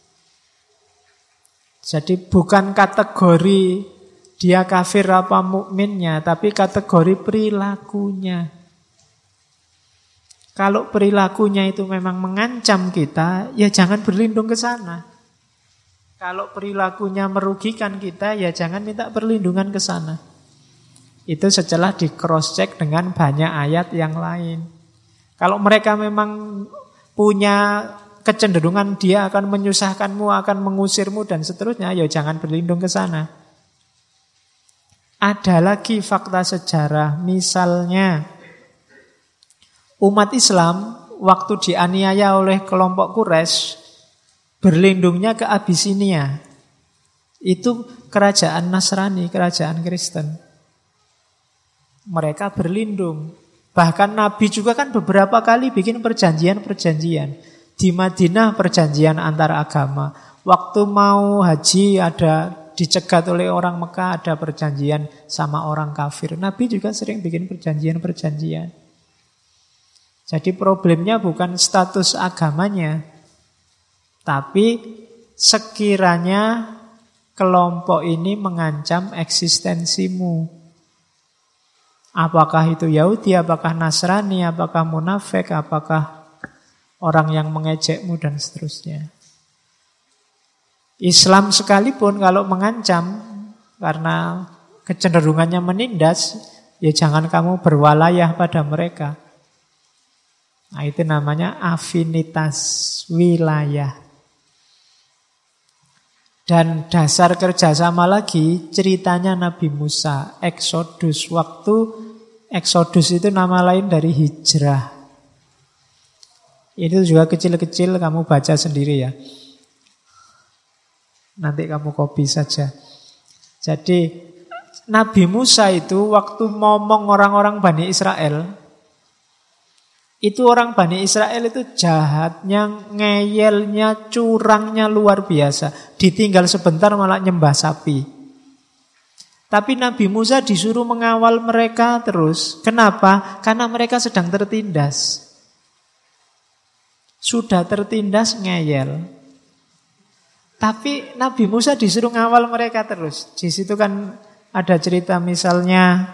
Jadi bukan kategori dia kafir apa mukminnya, tapi kategori perilakunya. Kalau perilakunya itu memang mengancam kita, ya jangan berlindung ke sana. Kalau perilakunya merugikan kita, ya jangan minta perlindungan ke sana. Itu setelah di cross check dengan banyak ayat yang lain. Kalau mereka memang punya kecenderungan dia akan menyusahkanmu, akan mengusirmu dan seterusnya, ya jangan berlindung ke sana. Ada lagi fakta sejarah, misalnya umat Islam waktu dianiaya oleh kelompok Quraisy berlindungnya ke Abisinia. Itu kerajaan Nasrani, kerajaan Kristen. Mereka berlindung. Bahkan Nabi juga kan beberapa kali bikin perjanjian-perjanjian. Di Madinah perjanjian antar agama. Waktu mau haji ada dicegat oleh orang Mekah, ada perjanjian sama orang kafir. Nabi juga sering bikin perjanjian-perjanjian. Jadi problemnya bukan status agamanya, tapi sekiranya kelompok ini mengancam eksistensimu. Apakah itu Yahudi, apakah Nasrani, apakah munafik, apakah orang yang mengejekmu dan seterusnya. Islam sekalipun kalau mengancam karena kecenderungannya menindas, ya jangan kamu berwalayah pada mereka. Nah, itu namanya afinitas wilayah. Dan dasar kerjasama lagi ceritanya Nabi Musa, Exodus. Waktu Exodus itu nama lain dari hijrah. Itu juga kecil-kecil, kamu baca sendiri ya. Nanti kamu copy saja. Jadi Nabi Musa itu waktu ngomong orang-orang Bani Israel, itu orang Bani Israel itu jahatnya, ngeyelnya, curangnya luar biasa. Ditinggal sebentar malah nyembah sapi. Tapi Nabi Musa disuruh mengawal mereka terus. Kenapa? Karena mereka sedang tertindas. Sudah tertindas ngeyel. Tapi Nabi Musa disuruh ngawal mereka terus. Di situ kan ada cerita misalnya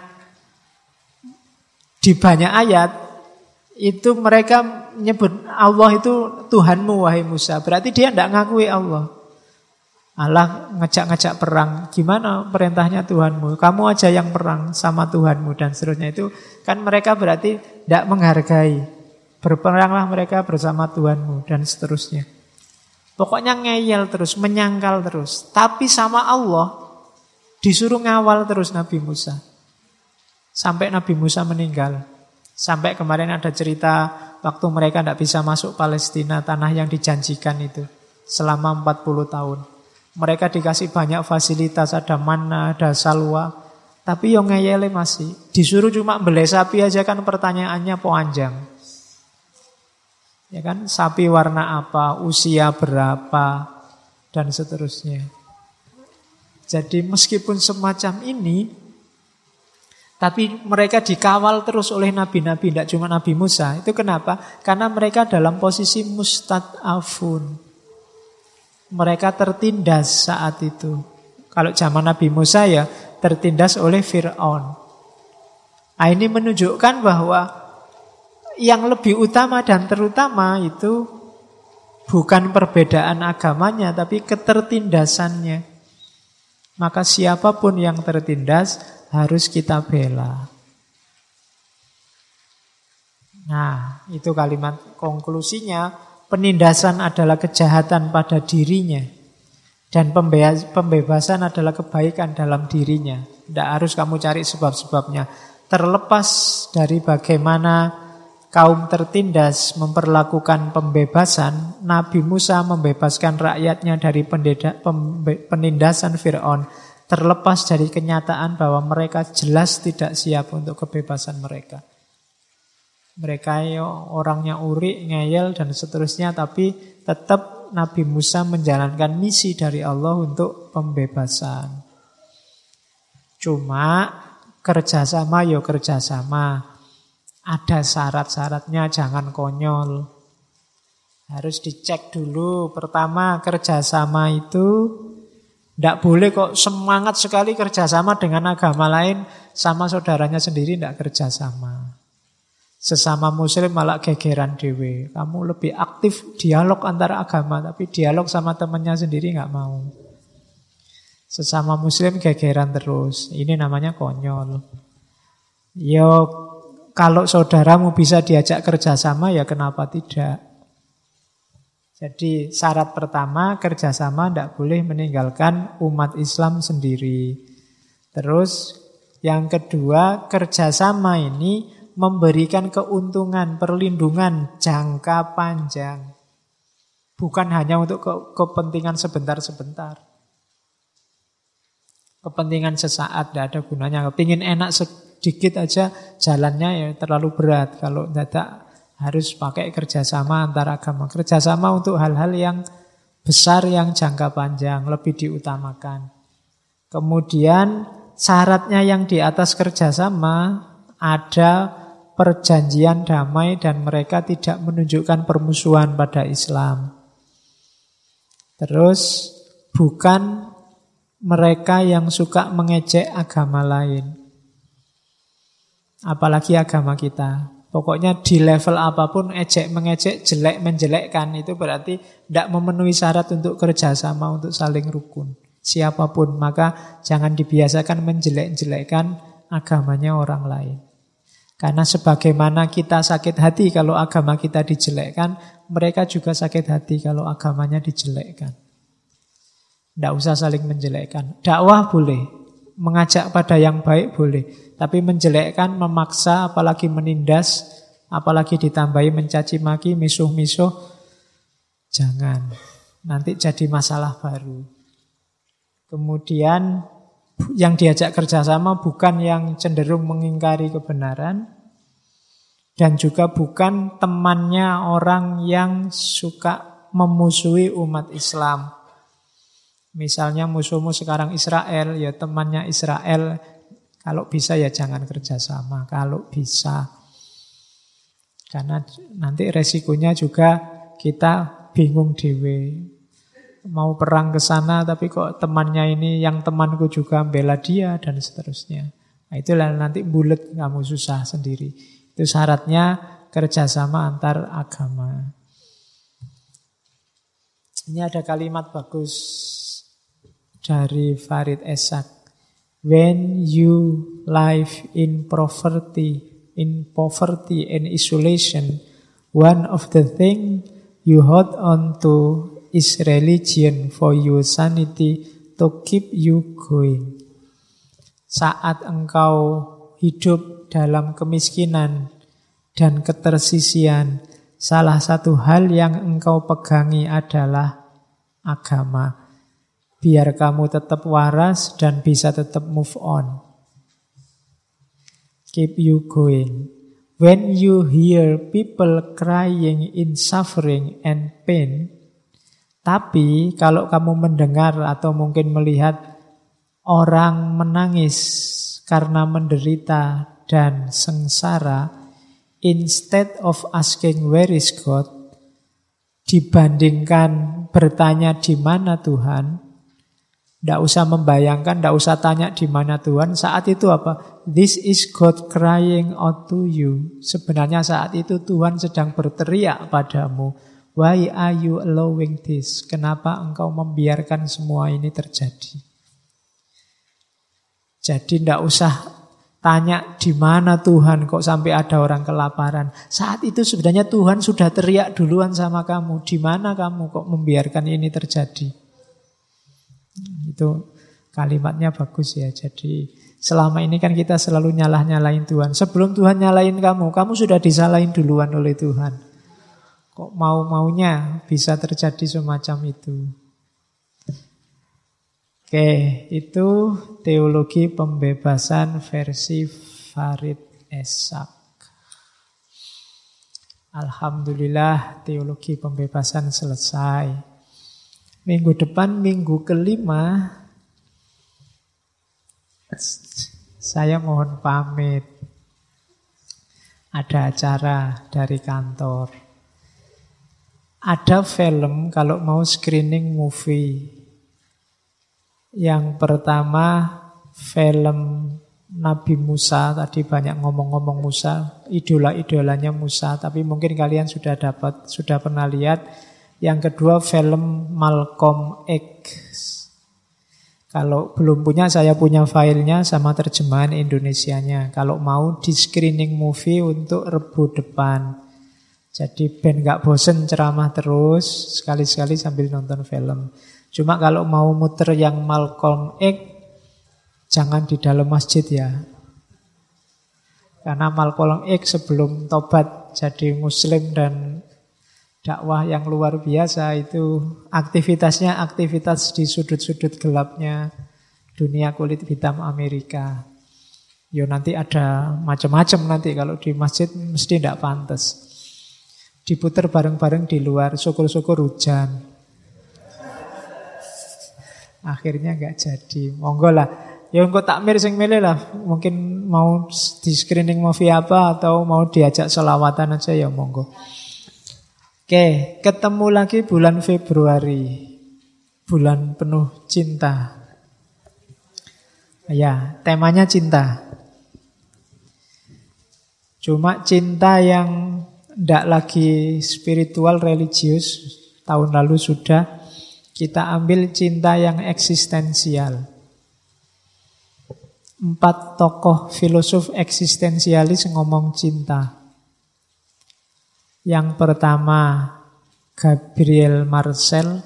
di banyak ayat itu mereka menyebut Allah itu Tuhanmu wahai Musa. Berarti dia tidak ngakui Allah. Allah ngejak-ngejak perang. Gimana perintahnya Tuhanmu? Kamu aja yang perang sama Tuhanmu dan seterusnya. Itu kan mereka berarti tidak menghargai. Berperanglah mereka bersama Tuhanmu dan seterusnya. Pokoknya ngeyel terus, menyangkal terus. Tapi sama Allah disuruh ngawal terus Nabi Musa. Sampai Nabi Musa meninggal. Sampai kemarin ada cerita waktu mereka tidak bisa masuk Palestina, tanah yang dijanjikan itu. Selama 40 tahun. Mereka dikasih banyak fasilitas, ada mana, ada salwa. Tapi yang ngeyele masih. Disuruh cuma beli sapi aja kan pertanyaannya panjang. Ya kan, sapi warna apa, usia berapa, dan seterusnya. Jadi meskipun semacam ini, tapi mereka dikawal terus oleh nabi-nabi, tidak cuma Nabi Musa. Itu kenapa? Karena mereka dalam posisi mustad'afun. Mereka tertindas saat itu. Kalau zaman Nabi Musa ya tertindas oleh Fir'aun. Nah, ini menunjukkan bahwa yang lebih utama dan terutama itu bukan perbedaan agamanya, tapi ketertindasannya. Maka siapapun yang tertindas harus kita bela. Nah, itu kalimat konklusinya. Penindasan adalah kejahatan pada dirinya. Dan pembebasan adalah kebaikan dalam dirinya. Tidak harus kamu cari sebab-sebabnya. Terlepas dari bagaimana kaum tertindas memperlakukan pembebasan, Nabi Musa membebaskan rakyatnya dari penindasan Fir'aun. Terlepas dari kenyataan bahwa mereka jelas tidak siap untuk kebebasan mereka. Mereka orangnya uri, ngeyel dan seterusnya, tapi tetap Nabi Musa menjalankan misi dari Allah untuk pembebasan. Cuma kerjasama ya kerjasama. Ada syarat-syaratnya, jangan konyol. Harus dicek dulu. Pertama, kerjasama itu tidak boleh kok semangat sekali kerjasama dengan agama lain, sama saudaranya sendiri tidak kerjasama. Sesama muslim malah gegeran dewe. Kamu lebih aktif dialog antara agama, tapi dialog sama temannya sendiri nggak mau. Sesama muslim gegeran terus. Ini namanya konyol. Yo, kalau saudaramu bisa diajak kerjasama, ya kenapa tidak? Jadi syarat pertama, kerjasama tidak boleh meninggalkan umat Islam sendiri. Terus yang kedua, kerjasama ini memberikan keuntungan, perlindungan jangka panjang. Bukan hanya untuk kepentingan sebentar-sebentar. Kepentingan sesaat tidak ada gunanya. Kepingin enak sedikit aja, jalannya ya terlalu berat. Kalau tidak harus pakai kerjasama antar agama. Kerjasama untuk hal-hal yang besar, yang jangka panjang, lebih diutamakan. Kemudian syaratnya yang di atas kerjasama ada perjanjian damai dan mereka tidak menunjukkan permusuhan pada Islam. Terus bukan mereka yang suka mengejek agama lain, apalagi agama kita. Pokoknya di level apapun ejek-mengejek, jelek menjelekkan itu berarti tidak memenuhi syarat untuk kerjasama, untuk saling rukun. Siapapun, maka jangan dibiasakan menjelek-jelekkan agamanya orang lain. Karena sebagaimana kita sakit hati kalau agama kita dijelekkan, mereka juga sakit hati kalau agamanya dijelekkan. Tidak usah saling menjelekkan. Dakwah boleh, mengajak pada yang baik boleh, tapi menjelekkan, memaksa, apalagi menindas, apalagi ditambahi mencaci maki, misuh-misuh, jangan. Nanti jadi masalah baru. Kemudian yang diajak kerjasama bukan yang cenderung mengingkari kebenaran, dan juga bukan temannya orang yang suka memusuhi umat Islam. Misalnya musuhmu sekarang Israel, ya temannya Israel, kalau bisa ya jangan kerjasama, kalau bisa. Karena nanti resikonya juga kita bingung dewe. Mau perang ke sana tapi kok temannya ini yang temanku juga bela dia dan seterusnya. Nah, itulah nanti bulet kamu susah sendiri. Itu syaratnya kerjasama antar agama. Ini ada kalimat bagus dari Farid Esak. When you live in poverty and isolation, one of the things you hold on to is religion for your sanity to keep you going. Saat engkau hidup dalam kemiskinan dan ketersisian, salah satu hal yang engkau pegangi adalah agama. Biar kamu tetap waras dan bisa tetap move on. Keep you going. When you hear people crying in suffering and pain, tapi kalau kamu mendengar atau mungkin melihat orang menangis karena menderita dan sengsara, instead of asking where is God, dibandingkan bertanya di mana Tuhan, tidak usah membayangkan, tidak usah tanya di mana Tuhan. Saat itu apa? This is God crying out to you. Sebenarnya saat itu Tuhan sedang berteriak padamu. Why are you allowing this? Kenapa engkau membiarkan semua ini terjadi? Jadi tidak usah tanya di mana Tuhan kok sampai ada orang kelaparan. Saat itu sebenarnya Tuhan sudah teriak duluan sama kamu. Di mana kamu kok membiarkan ini terjadi? Itu kalimatnya bagus ya. Jadi selama ini kan kita selalu nyalah-nyalahin Tuhan. Sebelum Tuhan nyalahin kamu sudah disalahin duluan oleh Tuhan. Kok mau-maunya bisa terjadi semacam itu. Oke, itu teologi pembebasan versi Farid Esak. Alhamdulillah teologi pembebasan selesai. Minggu depan, minggu kelima, saya mohon pamit. Ada acara dari kantor. Ada film kalau mau screening movie. Yang pertama film Nabi Musa, tadi banyak ngomong-ngomong Musa, idola-idolanya Musa, tapi mungkin kalian sudah pernah lihat. Yang kedua film Malcolm X. Kalau belum punya, saya punya filenya sama terjemahan Indonesianya. Kalau mau di screening movie untuk Rebo depan. Jadi ben gak bosen ceramah terus, sekali-sekali sambil nonton film. Cuma kalau mau muter yang Malcolm X, jangan di dalam masjid ya. Karena Malcolm X sebelum tobat jadi muslim dan dakwah yang luar biasa, itu aktivitasnya aktivitas di sudut-sudut gelapnya dunia kulit hitam Amerika. Yo nanti ada macam-macam nanti kalau di masjid mesti tidak pantas. Diputer bareng-bareng di luar, syukur-syukur hujan. Akhirnya nggak jadi. Monggo lah. Ya engko takmir sing milih lah. Mungkin mau di screening movie apa atau mau diajak selawatan aja ya monggo. Oke, ketemu lagi bulan Februari. Bulan penuh cinta. Ya, temanya cinta. Cuma cinta yang tidak lagi spiritual, religius. Tahun lalu sudah. Kita ambil cinta yang eksistensial. 4 tokoh filosof eksistensialis ngomong cinta. Yang pertama Gabriel Marcel.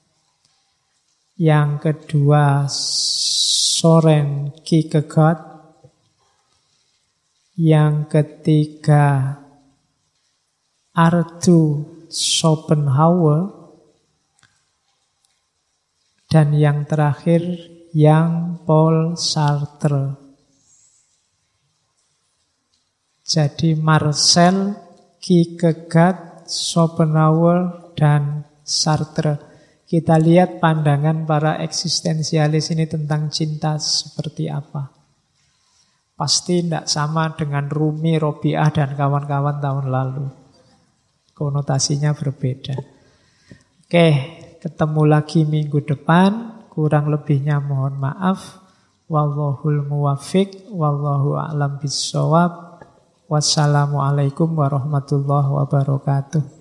Yang kedua Soren Kierkegaard. Yang ketiga Arthur Schopenhauer. Dan yang terakhir Jean-Paul Sartre. Jadi Marcel, Kierkegaard, Schopenhauer, dan Sartre. Kita lihat pandangan para eksistensialis ini tentang cinta seperti apa. Pasti tidak sama dengan Rumi, Robiah, dan kawan-kawan tahun lalu. Konotasinya berbeda. Oke, ketemu lagi minggu depan. Kurang lebihnya mohon maaf. Wallahul muwaffiq, wallahu a'lam bissawab. Wassalamualaikum warahmatullahi wabarakatuh.